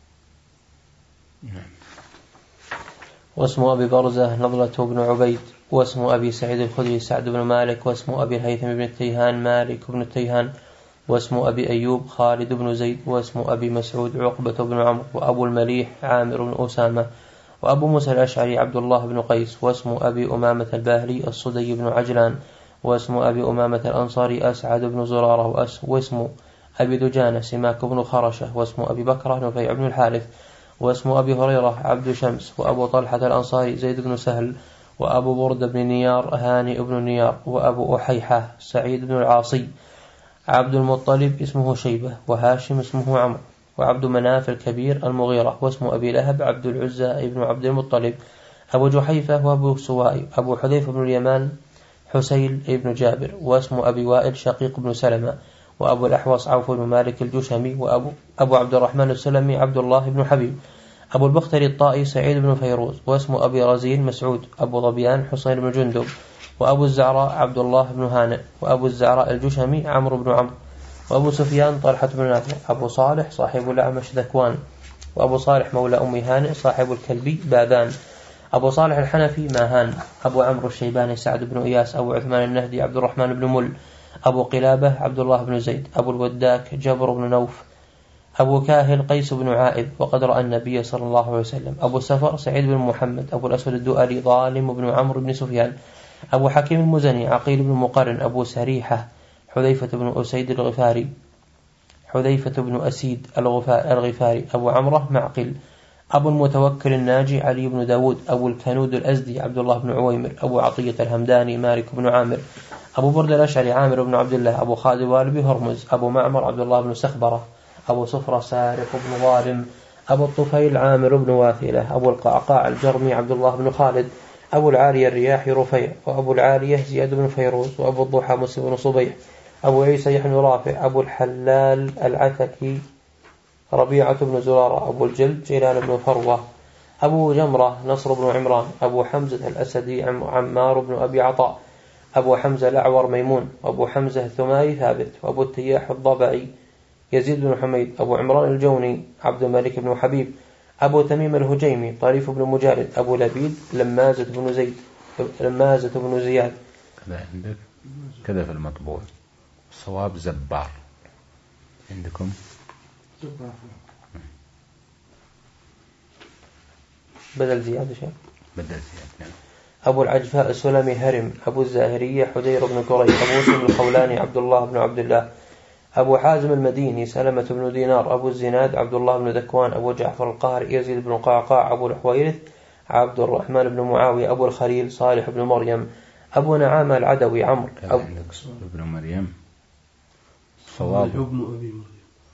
A: نعم.
B: واسم أبي برزة نضلة بن عبيد، واسم أبي سعيد الخدري سعد بن مالك، واسم أبي الهيثم بن التيهان مالك بن التيهان، واسم أبي أيوب خالد بن زيد، واسم أبي مسعود عقبة بن عمرو، وأبو المليح عامر بن أسامة، وأبو موسى الأشعري عبد الله بن قيس، واسم أبي أمامة الباهلي الصدي بن عجلان، واسم أبي أمامة الأنصاري أسعد بن زرارة، واسم أبي دجانة سماك بن خرشة، واسم أبي بكرة نفيع بن الحارث، واسم أبي هريرة عبد شمس، وأبو طلحة الأنصاري زيد بن سهل، وأبو برد بن نيار هاني بن نيار، وأبو أحيحة سعيد بن العاصي، عبد المطلب اسمه شيبة، وهاشم اسمه عمرو، وعبد مناف الكبير المغيرة، واسم أبي لهب عبد العزى ابن عبد المطلب، أبو جحيفة وأبو سوائي، أبو حذيفة بن اليمان حسيل ابن جابر، واسم أبي وائل شقيق بن سلمة، وأبو الأحوص عوف بن مالك الجشمي، وأبو أبو عبد الرحمن السلمي عبد الله بن حبيب، أبو البختري الطائي سعيد بن فيروز، واسم أبي رزين مسعود، أبو ضبيان حسين بن جندب، وأبو الزعراء عبد الله بن هانئ، وأبو الزعراء الجشمي عمرو بن عمرو، وأبو سفيان طلحة بن نافع، أبو صالح صاحب الأعمش ذكوان، وأبو صالح مولى أم هانئ صاحب الكلبي باذان، أبو صالح الحنفي ماهان، أبو عمرو الشيباني سعد بن إياس، أبو عثمان النهدي عبد الرحمن بن مل، أبو قلابة عبد الله بن زيد، أبو الوداك جبر بن نوف، أبو كاهل قيس بن عائذ وقد رأى النبي صلى الله عليه وسلم. أبو سفر سعيد بن محمد. أبو الأسود الدؤلي ظالم بن عمرو بن سفيان. أبو حكيم المزني عقيل بن مقرن. أبو سريحة حذيفة بن أسيد الغفاري حذيفة بن أسيد الغفاري. أبو عمرة معقل. أبو المتوكل الناجي علي بن داود. أبو الكنود الأزدي عبد الله بن عويمر. أبو عطية الهمداني مالك بن عامر. أبو برد الأشعري عامر بن عبد الله. أبو خالد والبي هرمز. أبو معمر عبد الله بن سخبرة. أبو صفرة سارق بن ظالم. أبو الطفيل عامر بن واثلة. أبو القعقاع الجرمي عبد الله بن خالد. أبو العالية الرياحي رفيع. وأبو العالية زياد بن فيروز. وأبو الضحى مسلم بن صبيح. أبو عيسى يحيى رافع. أبو الحلال العتكي ربيعة بن زرارة. أبو الجلد جيلان بن فروة. أبو جمرة نصر بن عمران. أبو حمزة الأسدي عمار بن أبي عطاء. أبو حمزة الأعور ميمون. وأبو حمزة الثماري ثابت. وأبو التياح الضبعي يزيد بن حميد. أبو عمران الجوني عبد الملك بن حبيب. أبو تميم الهجيمي طريف بن مجالد. أبو لبيد لمازة بن زيد لمازة بن زياد.
A: كذا عندك كذا في المطبوع صواب زبار عندكم
C: زبار
B: بدل زياد شيء
A: بدل زياد نعم.
B: أبو العجفاء السلمي هرم. أبو الزاهرية حجير بن كريب. أبو مسلم الخولاني عبد الله بن عبد الله. أبو حازم المديني سلمة بن دينار. أبو الزناد عبد الله بن ذكوان. أبو جعفر القهري يزيد بن قعقاع. أبو الحويرث عبد الرحمن بن معاوية. أبو الخليل صالح بن مريم. أبو نعامة العدوي عمرو.
A: أبو ابن مريم صواب
C: ابن أبي مريم.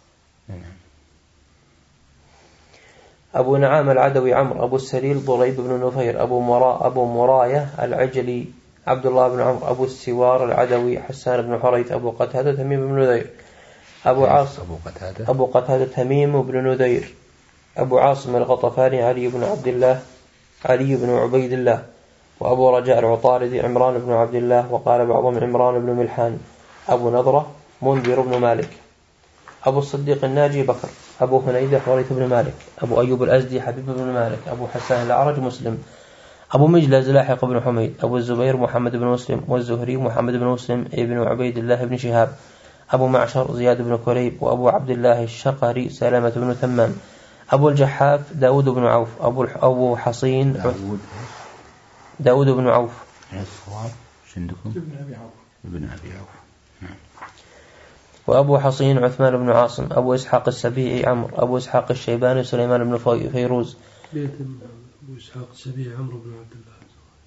B: أبو نعامة العدوي عمرو. أبو السليل ضريب بن نفير. أبو مرا أبو مراية العجلي عبد الله بن عمرو. أبو السوار العدوي حسان بن حريث. أبو قتادة تميم بن نذير. أبو عاصم
A: أبو قتادة
B: أبو قتادة تميم بن نذير. أبو عاصم الغطفاني علي بن عبد الله علي بن عبيد الله. وأبو رجاء العطاردي عمران بن عبد الله. وقال بعضهم عمران بن ملحان. أبو نضرة منذر بن مالك. أبو الصديق الناجي بكر. أبو هنيدة حوريث بن مالك. أبو أيوب الأزدي حبيب بن مالك. أبو حسان الأعرج مسلم. أبو مجلز لاحق بن حميد. أبو الزبير محمد بن مسلم. والزهري محمد بن مسلم ابن عبيد الله بن شهاب. أبو معشر زياد بن كريب. وأبو عبد الله الشقري سلامة بن ثمان. أبو الجحاف داود بن عوف. أبو أبو حصين
A: داود
B: داود بن عوف.
A: الصواب عندكم
C: ابن أبي عوف.
A: ابن أبي عوف نعم.
B: وأبو حصين عثمان بن عاصم. أبو إسحاق السبيعي عمرو. أبو إسحاق الشيباني سليمان بن فيروز.
C: بيت أبو إسحاق السبيعي عمرو بن عبد الله.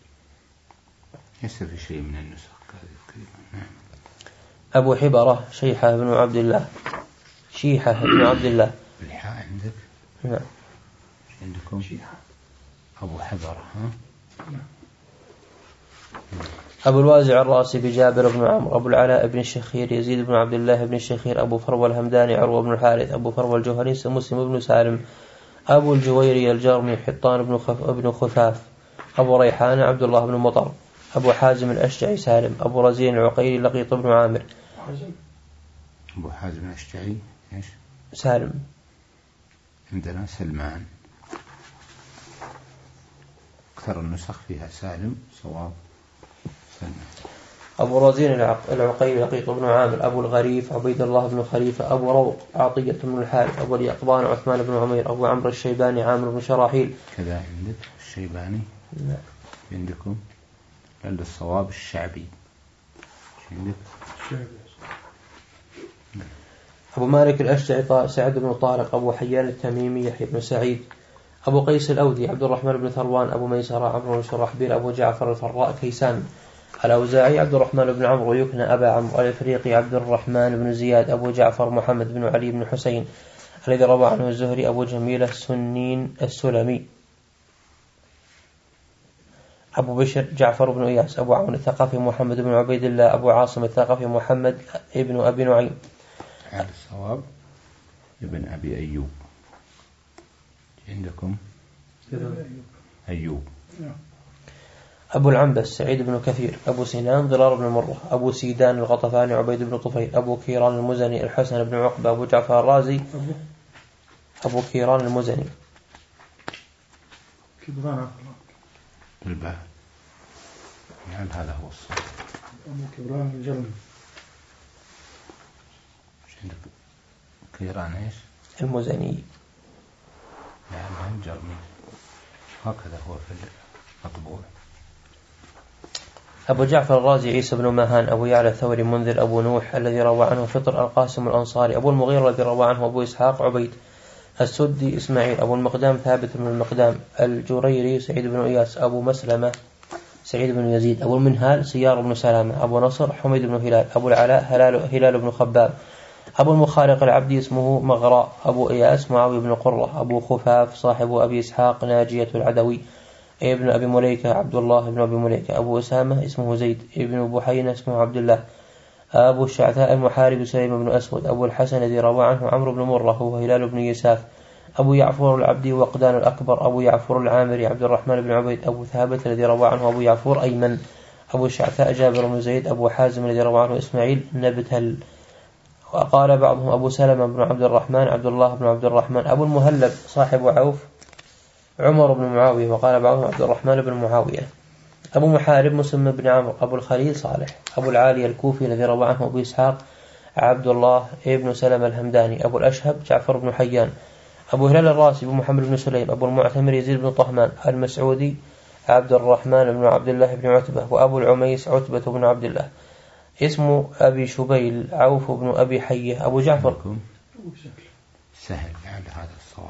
A: ليس في شيء من النسخ نعم.
B: أبو حبرة شيحة بن عبد الله شيحة بن عبد الله
A: بالحاء عندك
B: نعم.
A: عندكم شيحة. أبو حبرة ها
C: نعم.
B: أبو الوازع الراسي بجابر بن عمرو. أبو العلاء بن الشخير يزيد بن عبد الله بن الشخير. أبو فروة الهمداني عروة بن الحارث. أبو فروة الجوهري مسلم بن سالم. أبو الجويري الجرمي حطان بن خف بن خفاف. أبو ريحان عبد الله بن مطر. أبو حازم الأشجعي سالم. أبو رزين العقيلي لقيط بن عامر.
A: أبو حازم الأشجعي إيش
B: سالم.
A: عندنا سلمان أكثر النسخ فيها سالم صواب سلمان.
B: أبو رزين العقيلي لقيط بن عامر. أبو الغريف عبيد الله بن خليفة. أبو روق عطية بن الحارث. أبو اليقظان عثمان بن عمير. أبو عمرو الشيباني عامر بن شراحيل.
A: كذا عندك الشيباني
B: لا.
A: عندكم عند الصواب الشعبي عندك
C: الشعبي.
B: أبو مالك الأشجعي سعد بن طارق. أبو حيان التميمي يحيى بن سعيد. أبو قيس الأودي عبد الرحمن بن ثروان. أبو ميسرة عمرو بن شرحبيل. أبو جعفر الفراء كيسان. الأوزاعي عبد الرحمن بن عمرو يكنى أبا عمرو. الإفريقي عبد الرحمن بن زياد. أبو جعفر محمد بن علي بن حسين الذي روى عنه الزهري. أبو جميلة السنين السلمي. أبو بشر جعفر بن إياس. أبو عون الثقفي محمد بن عبيد الله. أبو عاصم الثقفي محمد ابن أبي نعيم.
A: هذا الصواب ابن أبي أيوب عندكم أيوب.
B: أبو العنبس سعيد بن كثير. أبو سنان ضرار بن مرة. أبو سيدان الغطفاني عبيد بن طفيل. أبو كيران المزني الحسن بن عقبة. أبو جعفر الرازي أبو كيران المزني.
C: كبران
A: الباء نعم هذا هو الصواب.
C: أبو كبران الجرمي.
A: عندك كيران إيش
B: المزني.
A: نعم الجرمي هكذا هو في المطبوع.
B: أبو جعفر الرازي عيسى بن ماهان أبو يعلى الثوري منذر أبو نوح الذي روى عنه فطر القاسم الأنصاري أبو المغيرة الذي روى عنه أبو إسحاق عبيد السدي إسماعيل أبو المقدام ثابت بن المقدام الجريري سعيد بن إياس أبو مسلمة سعيد بن يزيد أبو المنهال سيار بن سلامة أبو نصر حميد بن هلال أبو العلاء هلال, هلال بن خباب أبو المخارق العبدي اسمه مغراء أبو إياس معاوية بن قرة أبو خفاف صاحب أبي إسحاق ناجية العدوي ابن أبي مليكة عبد الله بن أبي مليكة أبو أسامة اسمه زيد ابن بحينة اسمه عبد الله أبو الشعثاء المحارب سليم بن أسود أبو الحسن الذي روى عنه عمرو بن مرة هو هلال بن يساف أبو يعفور العبدي وقدان الأكبر أبو يعفور العامري عبد الرحمن بن عبيد أبو ثابت الذي روى عنه أبو يعفور أيمن أبو الشعثاء جابر بن زيد أبو حازم الذي روى عنه إسماعيل نبتل. وقال بعضهم أبو سلمة بن عبد الرحمن عبد الله بن عبد الرحمن أبو المهلب صاحب عوف عمر بن معاوية وقال بعضهم عبد الرحمن بن معاوية. أبو محارب مسلم بن عمرو أبو الخليل صالح أبو العالي الكوفي الذي روى عنه أبو إسحاق عبد الله ابن سلمة الهمداني أبو الأشهب جعفر بن حيان أبو هلال الراسي أبو محمد بن سليم أبو المعتمر يزيد بن طهمان المسعودي عبد الرحمن بن عبد الله بن عتبة وأبو العميس عتبة بن عبد الله اسم أبي شبيل عوف بن أبي حية أبو جعفر
A: سهل على هذا الصواب.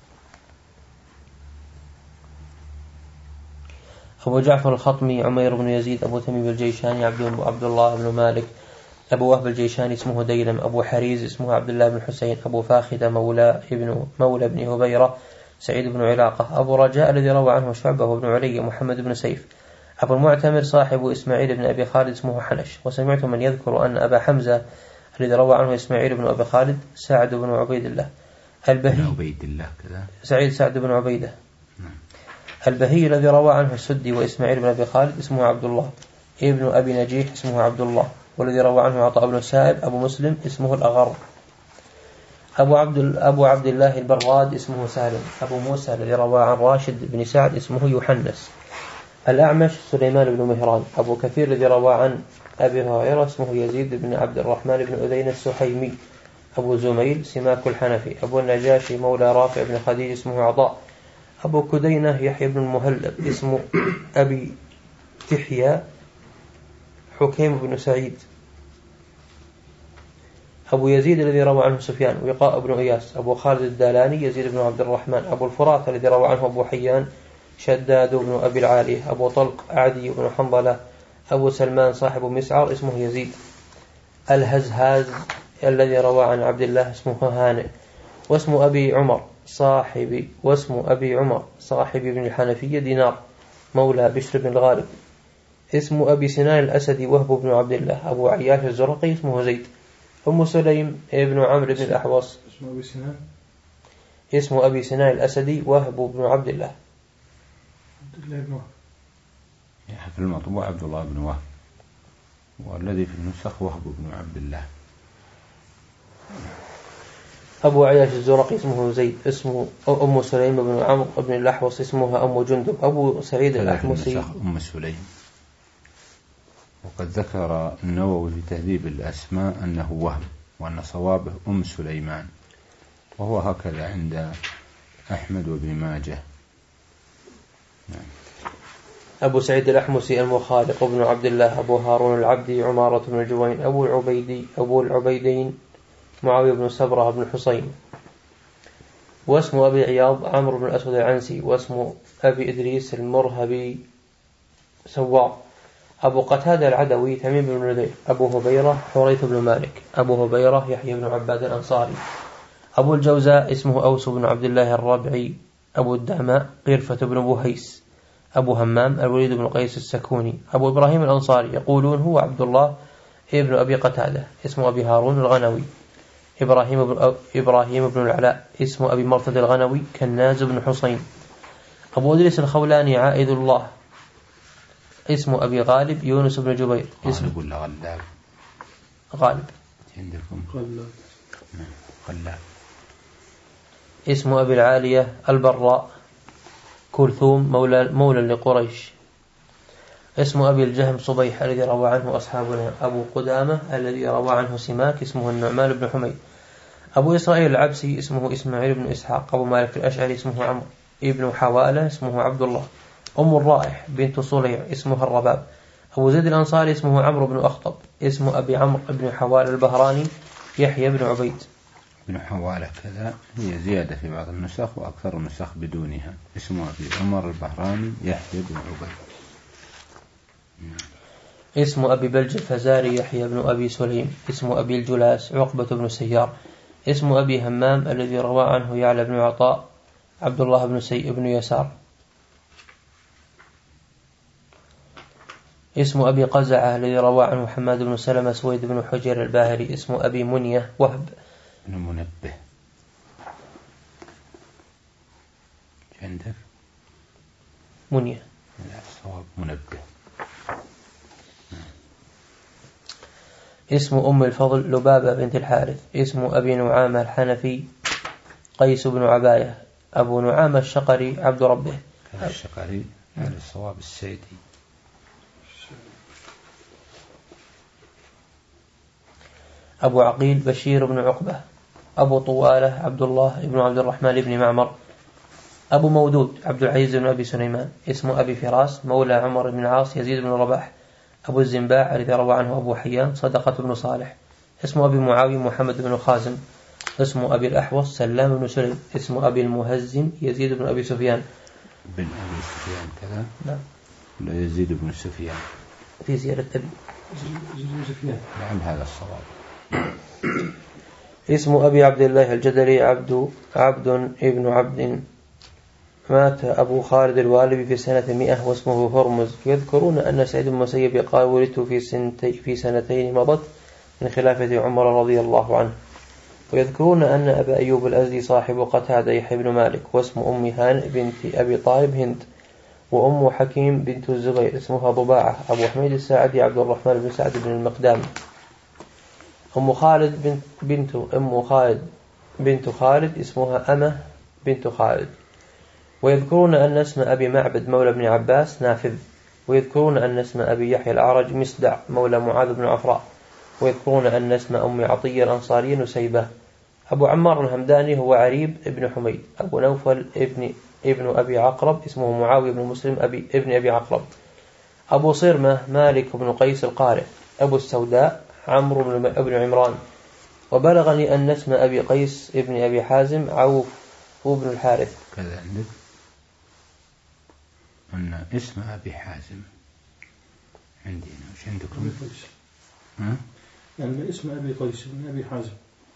B: أبو جعفر الخطمي عمير بن يزيد أبو تميم الجيشاني عبد عبد الله بن مالك أبو وهب الجيشاني اسمه ديلم أبو حريز اسمه عبد الله بن حسين أبو فاخدة مولى ابن مولى بن هبيرة سعيد بن علاقة أبو رجاء الذي روى عنه شعبة وابن علي محمد بن سيف أبو المعتمر صاحب إسماعيل بن أبي خالد اسمه حنش. وسمعت من يذكر أن أبا حمزة الذي روى عنه إسماعيل بن أبي خالد سعد بن عبيد الله البهي
A: عبيد الله كذا
B: سعيد سعد بن عبيدة البهي الذي روى عنه السدي وإسماعيل بن أبي خالد اسمه عبد الله ابن أبي نجيح اسمه عبد الله والذي روى عنه عطاء بن السائب أبو مسلم اسمه الأغر. أبو عبد أبو عبد الله البراد اسمه سالم. أبو موسى الذي روى عن راشد بن سعد اسمه يوحنس. الأعمش سليمان بن مهران. أبو كثير الذي روى عن أبي هريرة اسمه يزيد بن عبد الرحمن بن أذين السحيمي. أبو زميل سماك الحنفي. أبو النجاشي مولى رافع بن خديج اسمه عطاء. أبو كدينة يحيى بن المهلب اسمه أبي تحيا حكيم بن سعيد. أبو يزيد الذي روى عنه سفيان وقاء بن إياس. أبو خالد الدالاني يزيد بن عبد الرحمن. أبو الفرات الذي روى عنه أبو حيان شداد بن أبي العالية. أبو طلق عدي بن حنظلة. أبو سلمان صاحب مسعر اسمه يزيد. الهزهاز الذي روى عن عبد الله اسمه هانئ. واسم أبي عمر صاحب واسم أبي عمر صاحب ابن الحنفية دينار مولى بشر بن الغالب. اسم أبي سنان الأسدي وهب بن عبد الله. أبو عياش الزرقي اسمه زيد. أم سليم ابن عمرو بن الأحوص.
C: اسم أبي سنان
B: اسم أبي سنان الأسدي وهب بن عبد الله.
C: عبد الله بن وهب
A: في المطبوع عبد الله بن وهب والذي في النسخ وهب بن عبد الله.
B: أبو عياش الزرقي اسمه زيد. اسمه أم سليم بن عمرو بن الأحوص اسمها أم جندب. أبو سعيد الأحمسي
A: أم سليم. وقد ذكر النووي في تهذيب الأسماء أنه وهم وأن صوابه أم سليمان وهو هكذا عند أحمد وابن ماجه. نعم.
B: أبو سعيد الأحمسي المخالق ابن عبد الله. أبو هارون العبدي عمارة بن الجوين. أبو العبيدي أبو العبيدين معاوية بن سبرة بن حسين. واسم أبي عياض عمرو بن الأسود العنسي. واسم أبي إدريس المرهبي سواء. أبو قتادة العدوي تميم بن نذير. أبو هبيرة حريث بن مالك. أبو هبيرة يحيى بن عباد الأنصاري. أبو الجوزاء اسمه أوس بن عبد الله الربعي. أبو الدهماء قرفة بن بوهيس. أبو همام الوليد بن قيس السكوني. أبو إبراهيم الأنصاري يقولون هو عبد الله ابن أبي قتادة. اسم أبي هارون الغنوي. إبراهيم بن, إبراهيم بن العلاء. اسم أبي مرثد الغنوي كناز بن حسين. أبو إدريس الخولاني عائد الله. اسم أبي غالب يونس بن جبير.
A: اسم ولا غلاب؟
B: غالب
A: عندكم
C: غلاب.
A: غلاب.
B: اسم أبي العالية البراء كلثوم مولى مولى لقريش. اسم أبي الجهم صبيح الذي روى عنه أصحابنا. أبو قدامة الذي روى عنه سماك اسمه النعمان بن حميد. أبو إسرائيل العبسي اسمه إسماعيل بن إسحاق. أبو مالك الأشعري اسمه عمرو ابن حوالة اسمه عبد الله. أم الرائح بنت صليع اسمها الرباب. أبو زيد الأنصاري اسمه عمرو بن أخطب. اسم أبي عمرو بن حوالة البهراني يحيى بن عبيد.
A: بن حوالة كذا هي زيادة في بعض النسخ، وأكثر النسخ بدونها. اسمه أبي عمر البهراني يحيى بن عبيد.
B: اسم أبي بلج الفزاري يحيى بن أبي سليم. اسم أبي الجلاس عقبة بن سيار. اسم أبي همام الذي روى عنه يعلى بن عطاء عبد الله بن سي بن يسار. اسم أبي قزعة الذي روى عنه حماد بن سلمة سويد بن حجر الباهلي. اسم أبي منية وهب
A: بن منبه. عندك
B: منية؟
A: لا، الصواب منبه.
B: اسم أم الفضل لبابة بنت الحارث. اسم أبي نعامة الحنفي قيس بن عباية. أبو نعامة الشقري عبد ربه.
A: الشقري على الصواب السيدي.
B: أبو عقيل بشير بن عقبة. أبو طوالة عبد الله بن عبد الرحمن بن معمر. أبو مودود عبد العزيز بن أبي سليمان. اسم أبي فراس مولى عمر بن العاص يزيد بن رباح. أبو الزنباع الذي روى عنه أبو حيان صدقة بن صالح. اسم أبي معاوية محمد بن خازم. اسم أبي الأحوص سلام بن سليم. اسم أبي المهزم يزيد بن أبي سفيان.
A: بن أبي سفيان كذا؟
B: نعم.
A: لا، يزيد بن سفيان
B: في زيادة أبي.
C: يزيد بن سفيان.
A: نعم، هذا الصواب.
B: اسم أبي عبد الله الجدري عبد عبد ابن عبد. مات أبو خالد الوالبي في سنة مئة واسمه هرمز. يذكرون أن سعيد بن المسيب قال ولدت في سنتي في سنتين مضت من خلافة عمر رضي الله عنه. ويذكرون أن أبا أيوب الأزدي صاحب قتادة يحيى بن مالك. واسم أم هانئ بنت أبي طالب هند. وأم حكيم بنت الزبير اسمها ضباعة. أبو حميد الساعدي عبد الرحمن بن سعد بن المقدام. أم خالد بنت, بنت أم خالد بنت خالد اسمها أمة بنت خالد. ويذكرون أن اسم أبي معبد مولى بن عباس نافذ. ويذكرون أن اسم أبي يحيى الأعرج مسدع مولى معاذ بن عفراء. ويذكرون أن اسم أم عطية الأنصارية نسيبة. أبو عمار الهمداني هو عريب ابن حميد. أبو نوفل ابن ابن أبي عقرب اسمه معاوية بن مسلم أبي ابن أبي عقرب. أبو صرمة مالك بن قيس القارئ. أبو السوداء عمرو بن عمران. وبلغني أن اسم أبي قيس ابن أبي حازم عوف بن الحارث.
A: كذا عندك أن اسم أبي حازم عندنا. وش عندكم؟ ها؟
C: يعني اسم أبي قيس ابن أبي حازم.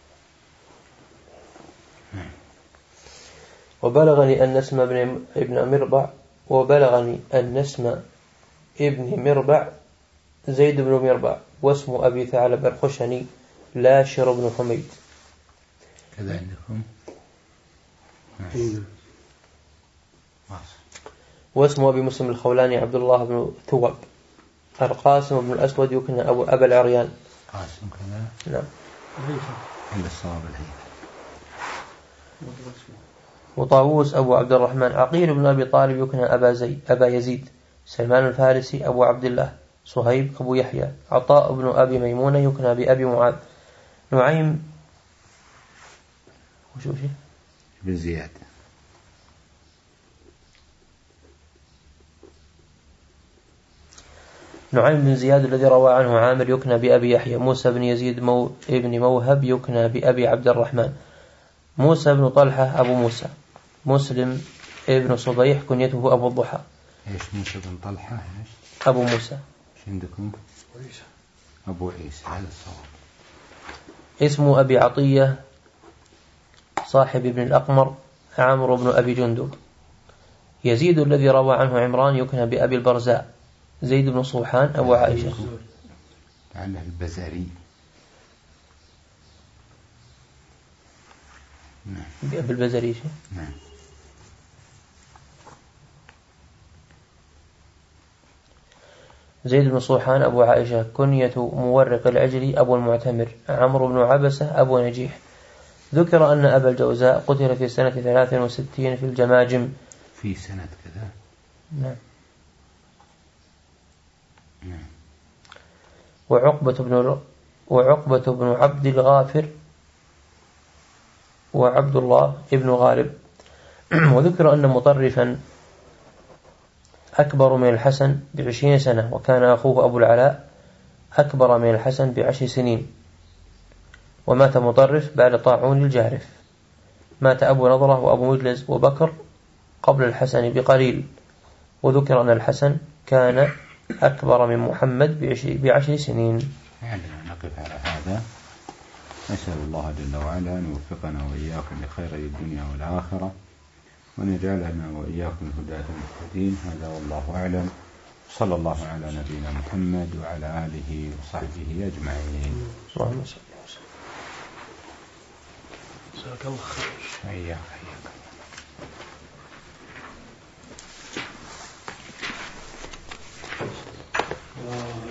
B: وبلغني أن اسم ابن ابن مربع وبلغني أن اسم ابن مربع زيد بن مربع. واسم أبي ثعلب الخشني لاشر بن حميد.
A: كذا عندكم.
B: واسم أبي مسلم الخولاني عبد الله بن ثوب. القاسم بن الأسود يكنى أبو أبا العريان.
A: قاسم كذا.
B: نعم.
A: عند الصواب الهيثم.
B: وطاووس أبو عبد الرحمن. عقيل بن أبي طالب يكنى أبا زيد أبا يزيد. سلمان الفارسي أبو عبد الله. صهيب أبو يحيى. عطاء بن أبي ميمونة يكنى بأبي معاذ. نعيم وشو شيء
A: بن زياد.
B: نعيم بن زياد الذي روى عنه عامر يكنى بأبي يحيى. موسى بن يزيد مو ابن موهب يكنى بأبي عبد الرحمن. موسى بن طلحة أبو موسى. مسلم ابن صبيح كنيته أبو الضحى.
A: إيش موسى بن طلحة إيش؟
B: أبو موسى.
A: إيش عندكم؟ عيسى. أبو عيسى هذا الصواب.
B: اسم أبي عطية صاحب ابن الأقمر عمرو بن أبي جندب. يزيد الذي روى عنه عمران يكنى بأبي البرزاء. زيد بن صوحان أبو عائشة.
A: لعله البزاري. نعم.
B: بأبي البزاري.
A: نعم.
B: زيد بن صوحان أبو عائشة. كنية مورق العجلي أبو المعتمر. عمرو بن عبسة أبو نجيح. ذكر أن أبا الجوزاء قتل في سنة ثلاث وستين في الجماجم.
A: في سنة كذا.
B: نعم.
A: نعم.
B: وعقبة بن وعقبة بن عبد الغافر وعبد الله ابن غالب. وذكر أن مطرفا أكبر من الحسن بعشرين سنة، وكان أخوه أبو العلاء أكبر من الحسن بعشر سنين، ومات مطرف بعد طاعون الجارف. مات أبو نضرة وأبو مجلس وبكر قبل الحسن بقليل. وذكر أن الحسن كان أكبر من محمد بعشر سنين.
A: يعني نقف على هذا. نسأل الله جل وعلا أن يوفقنا وإياكم لخير الدنيا والآخرة، وأن يجعلنا وإياكم هداة مهتدين. هذا والله أعلم. صلى الله على نبينا محمد وعلى آله وصحبه أجمعين.
B: اللهم صل وسلم.
C: جزاك الله خير.
A: إياك إياك.
C: الله